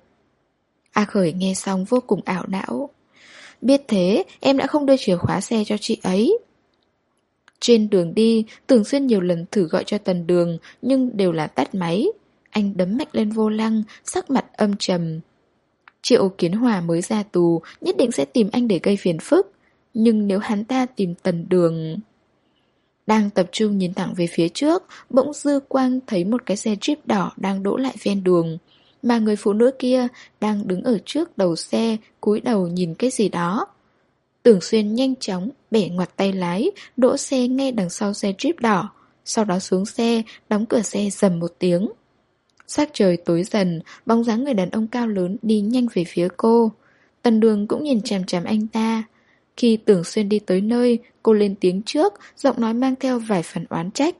A Khởi nghe xong vô cùng ảo não. Biết thế, em đã không đưa chìa khóa xe cho chị ấy. Trên đường đi, Tưởng Xuyên nhiều lần thử gọi cho Tần Đường, nhưng đều là tắt máy. Anh đấm mạnh lên vô lăng, sắc mặt âm trầm. Triệu Kiến Hòa mới ra tù, nhất định sẽ tìm anh để gây phiền phức. Nhưng nếu hắn ta tìm Tần Đường... Đang tập trung nhìn thẳng về phía trước, bỗng dư quang thấy một cái xe jeep đỏ đang đỗ lại ven đường. Mà người phụ nữ kia đang đứng ở trước đầu xe, cúi đầu nhìn cái gì đó. Tưởng Xuyên nhanh chóng bẻ ngoặt tay lái, đỗ xe ngay đằng sau xe jeep đỏ. Sau đó xuống xe, đóng cửa xe rầm một tiếng. Sắc trời tối dần, bóng dáng người đàn ông cao lớn đi nhanh về phía cô. Tần Đường cũng nhìn chằm chằm anh ta. Khi Tưởng Xuyên đi tới nơi, cô lên tiếng trước, giọng nói mang theo vài phần oán trách.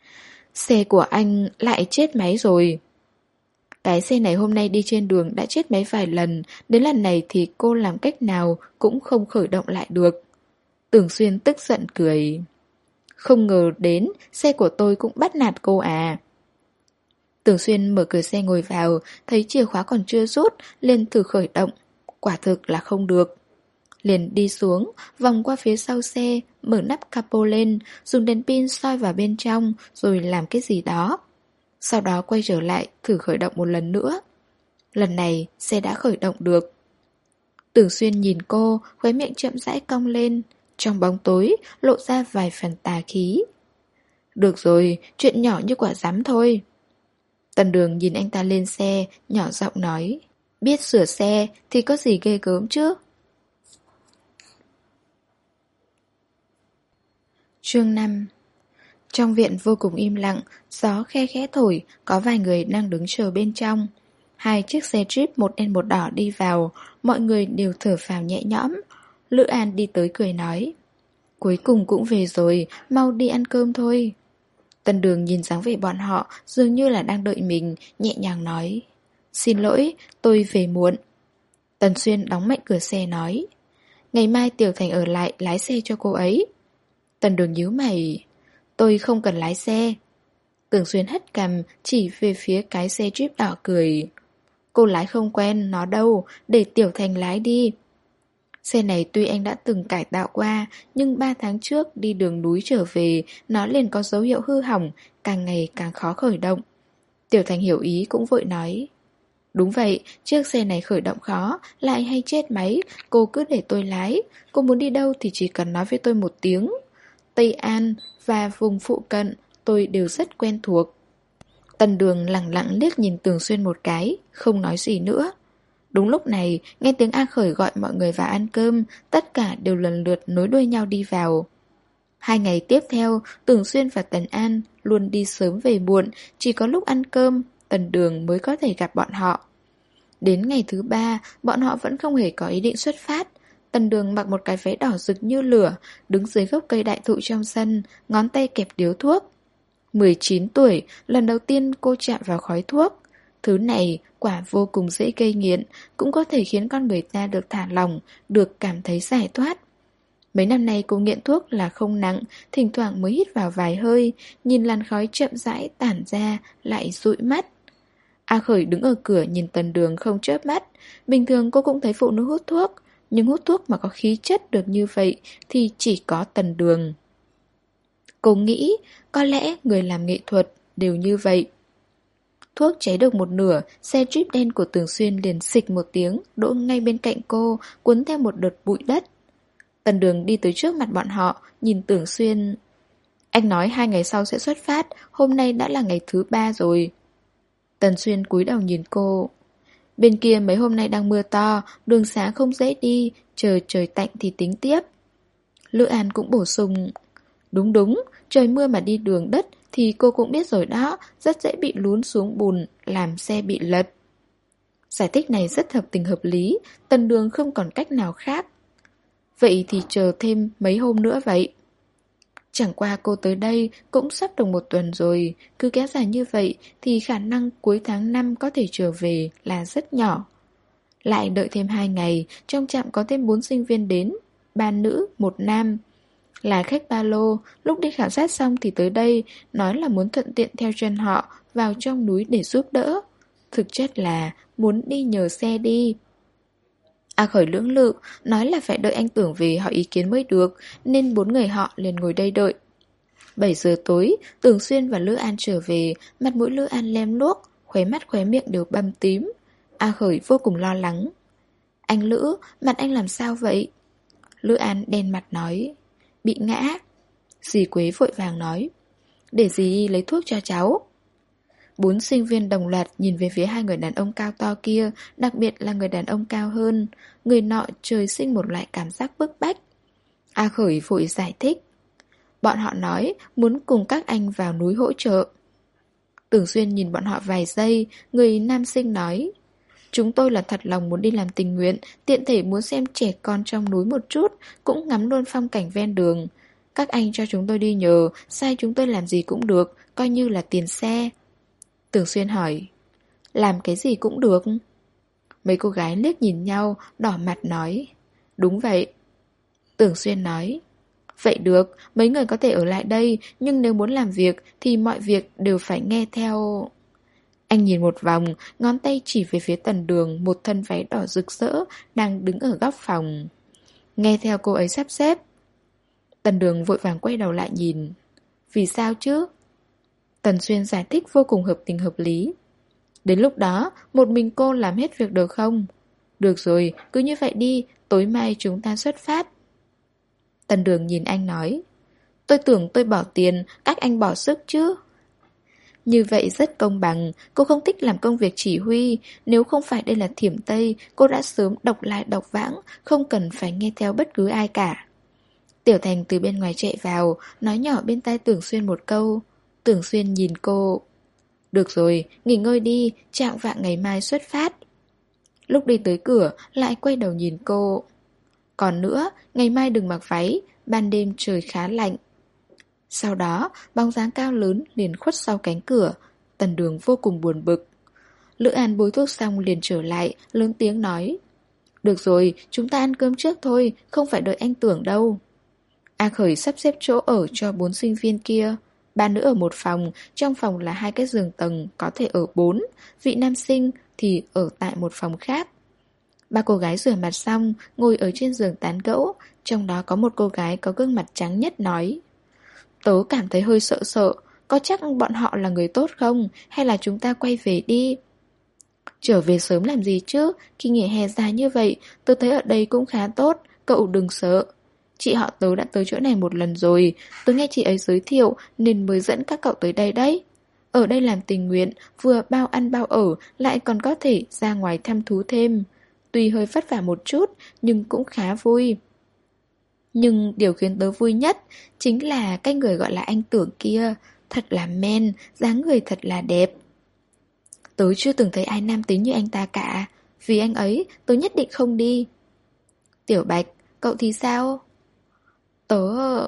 Xe của anh lại chết máy rồi. Cái xe này hôm nay đi trên đường đã chết máy vài lần, đến lần này thì cô làm cách nào cũng không khởi động lại được. Tưởng Xuyên tức giận cười. Không ngờ đến, xe của tôi cũng bắt nạt cô à. Tưởng Xuyên mở cửa xe ngồi vào, thấy chìa khóa còn chưa rút, liền thử khởi động. Quả thực là không được. Liền đi xuống, vòng qua phía sau xe, mở nắp capo lên, dùng đèn pin soi vào bên trong, rồi làm cái gì đó. Sau đó quay trở lại, thử khởi động một lần nữa. Lần này, xe đã khởi động được. Tưởng Xuyên nhìn cô, khóe miệng chậm rãi cong lên. Trong bóng tối, lộ ra vài phần tà khí. Được rồi, chuyện nhỏ như quả rắm thôi. Tần Đường nhìn anh ta lên xe, nhỏ giọng nói. Biết sửa xe thì có gì ghê gớm chứ. Chương năm. Trong viện vô cùng im lặng, gió khe khẽ thổi, có vài người đang đứng chờ bên trong. Hai chiếc xe jeep một đen một đỏ đi vào, mọi người đều thở phào nhẹ nhõm. Lữ An đi tới cười nói. Cuối cùng cũng về rồi, mau đi ăn cơm thôi. Tần Đường nhìn dáng vẻ bọn họ, dường như là đang đợi mình, nhẹ nhàng nói. Xin lỗi, tôi về muộn. Tần Xuyên đóng mạnh cửa xe nói. Ngày mai Tiểu Thành ở lại lái xe cho cô ấy. Tần Đường nhíu mày. Tôi không cần lái xe. Tưởng Xuyên hất cằm, chỉ về phía cái xe jeep đỏ cười. Cô lái không quen, nó đâu, để Tiểu Thành lái đi. Xe này tuy anh đã từng cải tạo qua, nhưng ba tháng trước đi đường núi trở về, nó liền có dấu hiệu hư hỏng, càng ngày càng khó khởi động. Tiểu Thành hiểu ý cũng vội nói. Đúng vậy, chiếc xe này khởi động khó, lại hay chết máy, cô cứ để tôi lái. Cô muốn đi đâu thì chỉ cần nói với tôi một tiếng. Tây An và vùng phụ cận tôi đều rất quen thuộc. Tần Đường lẳng lặng liếc nhìn Tưởng Xuyên một cái, không nói gì nữa. Đúng lúc này, nghe tiếng A Khởi gọi mọi người vào ăn cơm, tất cả đều lần lượt nối đuôi nhau đi vào. Hai ngày tiếp theo, Tưởng Xuyên và Tần An luôn đi sớm về muộn, chỉ có lúc ăn cơm, Tần Đường mới có thể gặp bọn họ. Đến ngày thứ ba, bọn họ vẫn không hề có ý định xuất phát. Tần Đường mặc một cái váy đỏ rực như lửa, đứng dưới gốc cây đại thụ trong sân, ngón tay kẹp điếu thuốc. mười chín tuổi, lần đầu tiên cô chạm vào khói thuốc. Thứ này quả vô cùng dễ gây nghiện, cũng có thể khiến con người ta được thả lỏng, được cảm thấy giải thoát. Mấy năm nay cô nghiện thuốc là không nặng, thỉnh thoảng mới hít vào vài hơi, nhìn làn khói chậm rãi tản ra, lại dụi mắt. A Khởi đứng ở cửa nhìn Tần Đường không chớp mắt. Bình thường cô cũng thấy phụ nữ hút thuốc, nhưng hút thuốc mà có khí chất được như vậy thì chỉ có Tần Đường. Cô nghĩ có lẽ người làm nghệ thuật đều như vậy. Thuốc cháy được một nửa, xe Jeep đen của Tường Xuyên liền xịch một tiếng, đỗ ngay bên cạnh cô, cuốn theo một đợt bụi đất. Tần Đường đi tới trước mặt bọn họ, nhìn Tưởng Xuyên. Anh nói hai ngày sau sẽ xuất phát, hôm nay đã là ngày thứ ba rồi. Tần Xuyên cúi đầu nhìn cô. Bên kia mấy hôm nay đang mưa to, đường xá không dễ đi, chờ trời tạnh thì tính tiếp. Lữ An cũng bổ sung. Đúng đúng, trời mưa mà đi đường đất thì cô cũng biết rồi đó, rất dễ bị lún xuống bùn, làm xe bị lật. Giải thích này rất hợp tình hợp lý, Tần Đường không còn cách nào khác. Vậy thì chờ thêm mấy hôm nữa vậy. Chẳng qua cô tới đây cũng sắp được một tuần rồi, cứ kéo dài như vậy thì khả năng cuối tháng năm có thể trở về là rất nhỏ. Lại đợi thêm hai ngày, trong trạm có thêm bốn sinh viên đến, ba nữ, một nam. Là khách ba lô, lúc đi khảo sát xong thì tới đây, nói là muốn thuận tiện theo chân họ vào trong núi để giúp đỡ. Thực chất là muốn đi nhờ xe đi. A Khởi lưỡng lự, nói là phải đợi anh Tưởng về hỏi ý kiến mới được, nên bốn người họ liền ngồi đây đợi. Bảy giờ tối, Tưởng Xuyên và Lữ An trở về, mặt mũi Lữ An lem luốc, khóe mắt khóe miệng đều bầm tím. A Khởi vô cùng lo lắng. Anh Lữ, mặt anh làm sao vậy? Lữ An đen mặt nói. Bị ngã. Dì Quế vội vàng nói. Để dì lấy thuốc cho cháu. Bốn sinh viên đồng loạt nhìn về phía hai người đàn ông cao to kia, đặc biệt là người đàn ông cao hơn. Người nọ trời sinh một loại cảm giác bức bách. A Khởi vội giải thích. Bọn họ nói muốn cùng các anh vào núi hỗ trợ. Tưởng Xuyên nhìn bọn họ vài giây, người nam sinh nói. Chúng tôi là thật lòng muốn đi làm tình nguyện, tiện thể muốn xem trẻ con trong núi một chút, cũng ngắm luôn phong cảnh ven đường. Các anh cho chúng tôi đi nhờ, sai chúng tôi làm gì cũng được, coi như là tiền xe. Tưởng Xuyên hỏi, làm cái gì cũng được. Mấy cô gái liếc nhìn nhau, đỏ mặt nói, đúng vậy. Tưởng Xuyên nói, vậy được, mấy người có thể ở lại đây, nhưng nếu muốn làm việc thì mọi việc đều phải nghe theo... Anh nhìn một vòng, ngón tay chỉ về phía Tần Đường, một thân váy đỏ rực rỡ, đang đứng ở góc phòng. Nghe theo cô ấy sắp xếp. Tần Đường vội vàng quay đầu lại nhìn. Vì sao chứ? Tần Xuyên giải thích vô cùng hợp tình hợp lý. Đến lúc đó, một mình cô làm hết việc được không? Được rồi, cứ như vậy đi, tối mai chúng ta xuất phát. Tần Đường nhìn anh nói. Tôi tưởng tôi bỏ tiền, các anh bỏ sức chứ. Như vậy rất công bằng, cô không thích làm công việc chỉ huy, nếu không phải đây là Thiểm Tây, cô đã sớm độc lai độc vãng, không cần phải nghe theo bất cứ ai cả. Tiểu Thành từ bên ngoài chạy vào, nói nhỏ bên tai Tưởng Xuyên một câu. Tưởng Xuyên nhìn cô. Được rồi, nghỉ ngơi đi, chạng vạng ngày mai xuất phát. Lúc đi tới cửa, lại quay đầu nhìn cô. Còn nữa, ngày mai đừng mặc váy, ban đêm trời khá lạnh. Sau đó, bóng dáng cao lớn liền khuất sau cánh cửa. Tần Đường vô cùng buồn bực. Lữ An bôi thuốc xong liền trở lại, lớn tiếng nói. Được rồi, chúng ta ăn cơm trước thôi, không phải đợi anh Tưởng đâu. A Khởi sắp xếp chỗ ở cho bốn sinh viên kia. Ba nữ ở một phòng, trong phòng là hai cái giường tầng, có thể ở bốn. Vị nam sinh thì ở tại một phòng khác. Ba cô gái rửa mặt xong, ngồi ở trên giường tán gẫu. Trong đó có một cô gái có gương mặt trắng nhất nói. Tớ cảm thấy hơi sợ sợ, có chắc bọn họ là người tốt không, hay là chúng ta quay về đi? Trở về sớm làm gì chứ, khi nghỉ hè dài như vậy, tớ thấy ở đây cũng khá tốt, cậu đừng sợ. Chị họ tớ đã tới chỗ này một lần rồi, tớ nghe chị ấy giới thiệu nên mới dẫn các cậu tới đây đấy. Ở đây làm tình nguyện, vừa bao ăn bao ở, lại còn có thể ra ngoài thăm thú thêm. Tuy hơi vất vả một chút, nhưng cũng khá vui. Nhưng điều khiến tớ vui nhất chính là cái người gọi là anh Tưởng kia, thật là men, dáng người thật là đẹp. Tớ chưa từng thấy ai nam tính như anh ta cả, vì anh ấy tớ nhất định không đi. Tiểu Bạch, cậu thì sao? Tớ...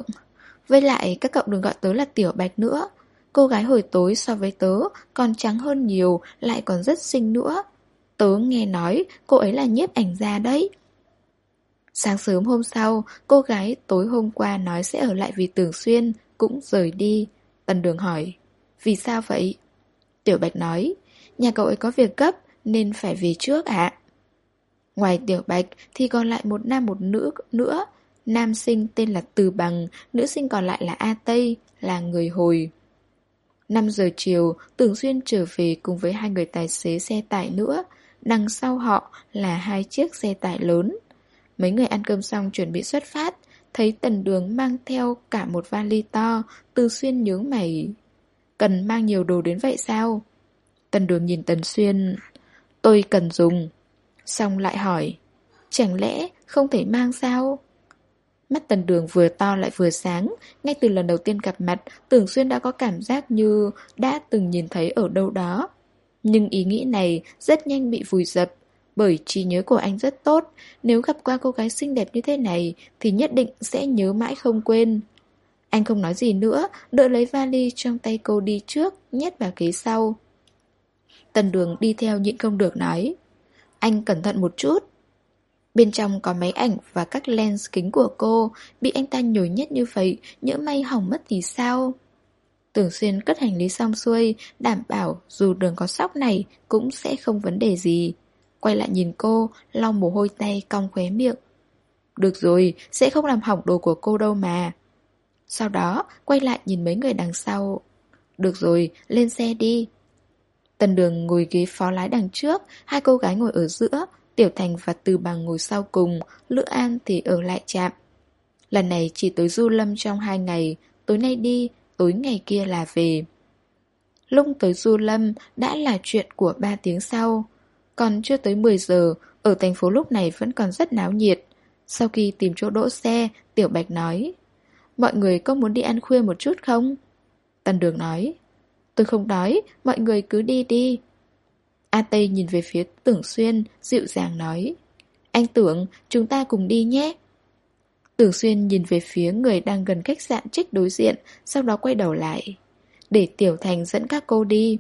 Với lại các cậu đừng gọi tớ là Tiểu Bạch nữa. Cô gái hồi tối so với tớ còn trắng hơn nhiều, lại còn rất xinh nữa. Tớ nghe nói cô ấy là nhiếp ảnh gia đấy. Sáng sớm hôm sau, cô gái tối hôm qua nói sẽ ở lại vì Tưởng Xuyên cũng rời đi. Tần Đường hỏi, vì sao vậy? Tiểu Bạch nói, nhà cậu ấy có việc gấp nên phải về trước ạ. Ngoài Tiểu Bạch thì còn lại một nam một nữ nữa. Nam sinh tên là Từ Bằng, nữ sinh còn lại là A Tây, là người Hồi. Năm giờ chiều, Tưởng Xuyên trở về cùng với hai người tài xế xe tải nữa. Đằng sau họ là hai chiếc xe tải lớn. Mấy người ăn cơm xong chuẩn bị xuất phát, thấy Tần Đường mang theo cả một vali to. Từ Xuyên nhướng mày, cần mang nhiều đồ đến vậy sao? Tần Đường nhìn Tần Xuyên, tôi cần dùng. Xong lại hỏi, chẳng lẽ không thể mang sao? Mắt Tần Đường vừa to lại vừa sáng. Ngay từ lần đầu tiên gặp mặt, Tưởng Xuyên đã có cảm giác như đã từng nhìn thấy ở đâu đó. Nhưng ý nghĩ này rất nhanh bị vùi dập, bởi trí nhớ của anh rất tốt. Nếu gặp qua cô gái xinh đẹp như thế này thì nhất định sẽ nhớ mãi không quên. Anh không nói gì nữa, đợi lấy vali trong tay cô đi trước, nhét vào ghế sau. Tần Đường đi theo nhịn không được nói, anh cẩn thận một chút. Bên trong có máy ảnh và các lens kính của cô. Bị anh ta nhồi nhét như vậy, nhỡ may hỏng mất thì sao? Tưởng Xuyên cất hành lý xong xuôi, đảm bảo dù Đường có sóc này cũng sẽ không vấn đề gì. Quay lại nhìn cô, lau mồ hôi tay, cong khóe miệng. Được rồi, sẽ không làm hỏng đồ của cô đâu mà. Sau đó, quay lại nhìn mấy người đằng sau. Được rồi, lên xe đi. Tần Đường ngồi ghế phó lái đằng trước, hai cô gái ngồi ở giữa, Tiểu Thành và Từ Bằng ngồi sau cùng, Lữ An thì ở lại trạm. Lần này chỉ tới Du Lâm trong hai ngày, tối nay đi, tối ngày kia là về. Lúc tới Du Lâm đã là chuyện của ba tiếng sau. Còn chưa tới mười giờ, ở thành phố lúc này vẫn còn rất náo nhiệt. Sau khi tìm chỗ đỗ xe, Tiểu Bạch nói, mọi người có muốn đi ăn khuya một chút không? Tần Đường nói, tôi không đói, mọi người cứ đi đi. A Tây nhìn về phía Tưởng Xuyên, dịu dàng nói, anh Tưởng, chúng ta cùng đi nhé. Tưởng Xuyên nhìn về phía người đang gần khách sạn Trích đối diện, sau đó quay đầu lại, để Tiểu Thành dẫn các cô đi.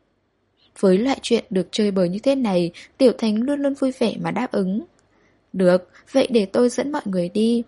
Với loại chuyện được chơi bời như thế này, Tiểu Thành luôn luôn vui vẻ mà đáp ứng. Được, vậy để tôi dẫn mọi người đi.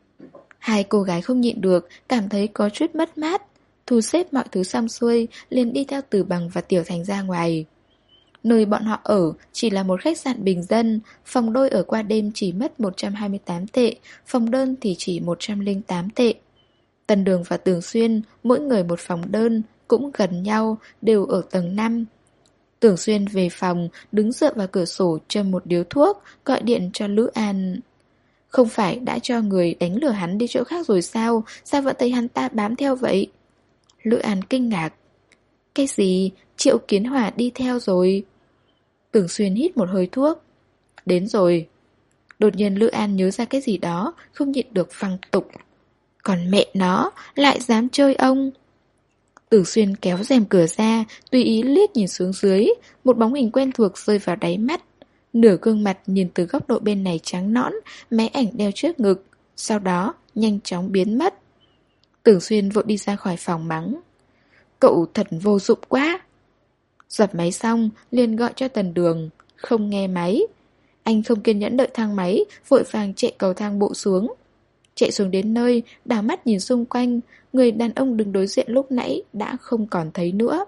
Hai cô gái không nhịn được, cảm thấy có chút mất mát. Thu xếp mọi thứ xong xuôi, liền đi theo Từ Bằng và Tiểu Thành ra ngoài. Nơi bọn họ ở chỉ là một khách sạn bình dân, phòng đôi ở qua đêm chỉ mất một trăm hai mươi tám tệ, phòng đơn thì chỉ một trăm lẻ tám tệ. Tần Đường và Tưởng Xuyên, mỗi người một phòng đơn, cũng gần nhau, đều ở tầng năm. Tưởng Xuyên về phòng, đứng dựa vào cửa sổ châm một điếu thuốc, gọi điện cho Lữ An. Không phải đã cho người đánh lừa hắn đi chỗ khác rồi sao? Sao vẫn thấy hắn ta bám theo vậy? Lữ An kinh ngạc. Cái gì? Triệu Kiến Hòa đi theo rồi? Tưởng Xuyên hít một hơi thuốc. Đến rồi. Đột nhiên Lữ An nhớ ra cái gì đó, không nhịn được phăng tục. Còn mẹ nó, lại dám chơi ông. Tưởng Xuyên kéo rèm cửa ra, tùy ý liếc nhìn xuống dưới, một bóng hình quen thuộc rơi vào đáy mắt. Nửa gương mặt nhìn từ góc độ bên này trắng nõn, máy ảnh đeo trước ngực, sau đó nhanh chóng biến mất. Tưởng Xuyên vội đi ra khỏi phòng mắng. Cậu thật vô dụng quá. Dập máy xong, liền gọi cho Tần Đường, không nghe máy. Anh không kiên nhẫn đợi thang máy, vội vàng chạy cầu thang bộ xuống. Chạy xuống đến nơi, đảo mắt nhìn xung quanh, người đàn ông đứng đối diện lúc nãy đã không còn thấy nữa.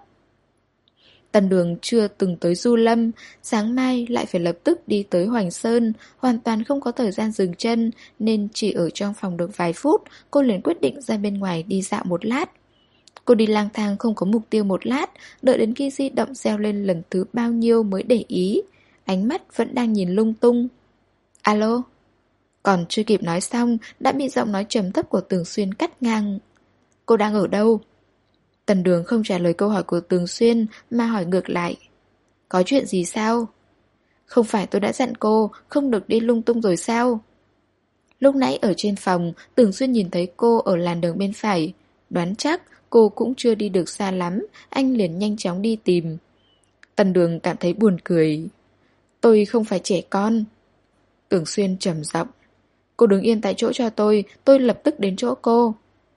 Tần Đường chưa từng tới Du Lâm, sáng mai lại phải lập tức đi tới Hoành Sơn, hoàn toàn không có thời gian dừng chân, nên chỉ ở trong phòng được vài phút, cô liền quyết định ra bên ngoài đi dạo một lát. Cô đi lang thang không có mục tiêu một lát, đợi đến khi di động reo lên lần thứ bao nhiêu mới để ý. Ánh mắt vẫn đang nhìn lung tung. Alo? Còn chưa kịp nói xong, đã bị giọng nói trầm thấp của Tưởng Xuyên cắt ngang. Cô đang ở đâu? Tần Đường không trả lời câu hỏi của Tưởng Xuyên mà hỏi ngược lại. Có chuyện gì sao? Không phải tôi đã dặn cô không được đi lung tung rồi sao? Lúc nãy ở trên phòng, Tưởng Xuyên nhìn thấy cô ở làn đường bên phải. Đoán chắc cô cũng chưa đi được xa lắm, anh liền nhanh chóng đi tìm. Tần Đường cảm thấy buồn cười. Tôi không phải trẻ con. Tưởng Xuyên trầm giọng. Cô đứng yên tại chỗ cho tôi, tôi lập tức đến chỗ cô.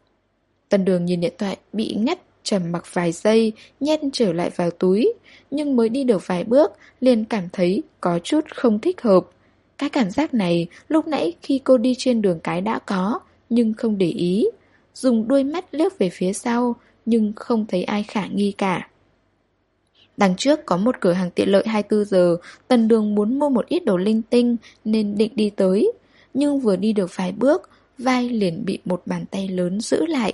Tần Đường nhìn điện thoại bị ngắt, trầm mặc vài giây, nhét trở lại vào túi. Nhưng mới đi được vài bước, liền cảm thấy có chút không thích hợp. Cái cảm giác này lúc nãy khi cô đi trên đường cái đã có, nhưng không để ý. Dùng đuôi mắt liếc về phía sau, nhưng không thấy ai khả nghi cả. Đằng trước có một cửa hàng tiện lợi hai mươi bốn giờ, Tần Đường muốn mua một ít đồ linh tinh nên định đi tới. Nhưng vừa đi được vài bước, vai liền bị một bàn tay lớn giữ lại.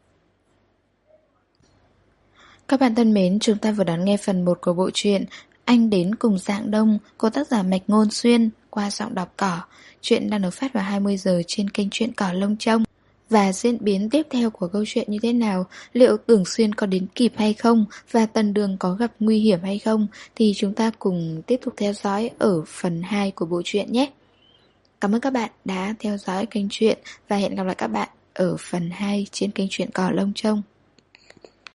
Các bạn thân mến, chúng ta vừa đón nghe phần một của bộ truyện Anh Đến Cùng Dạng Đông của tác giả Mạch Ngôn Xuyên qua giọng đọc Cỏ. Chuyện đang được phát vào hai mươi giờ trên kênh Truyện Cỏ Lông Trông. Và diễn biến tiếp theo của câu chuyện như thế nào, liệu Tưởng Xuyên có đến kịp hay không và Tần Đường có gặp nguy hiểm hay không, thì chúng ta cùng tiếp tục theo dõi ở phần hai của bộ truyện nhé. Cảm ơn các bạn đã theo dõi kênh truyện và hẹn gặp lại các bạn ở phần hai trên kênh Truyện Cỏ Lông Trông.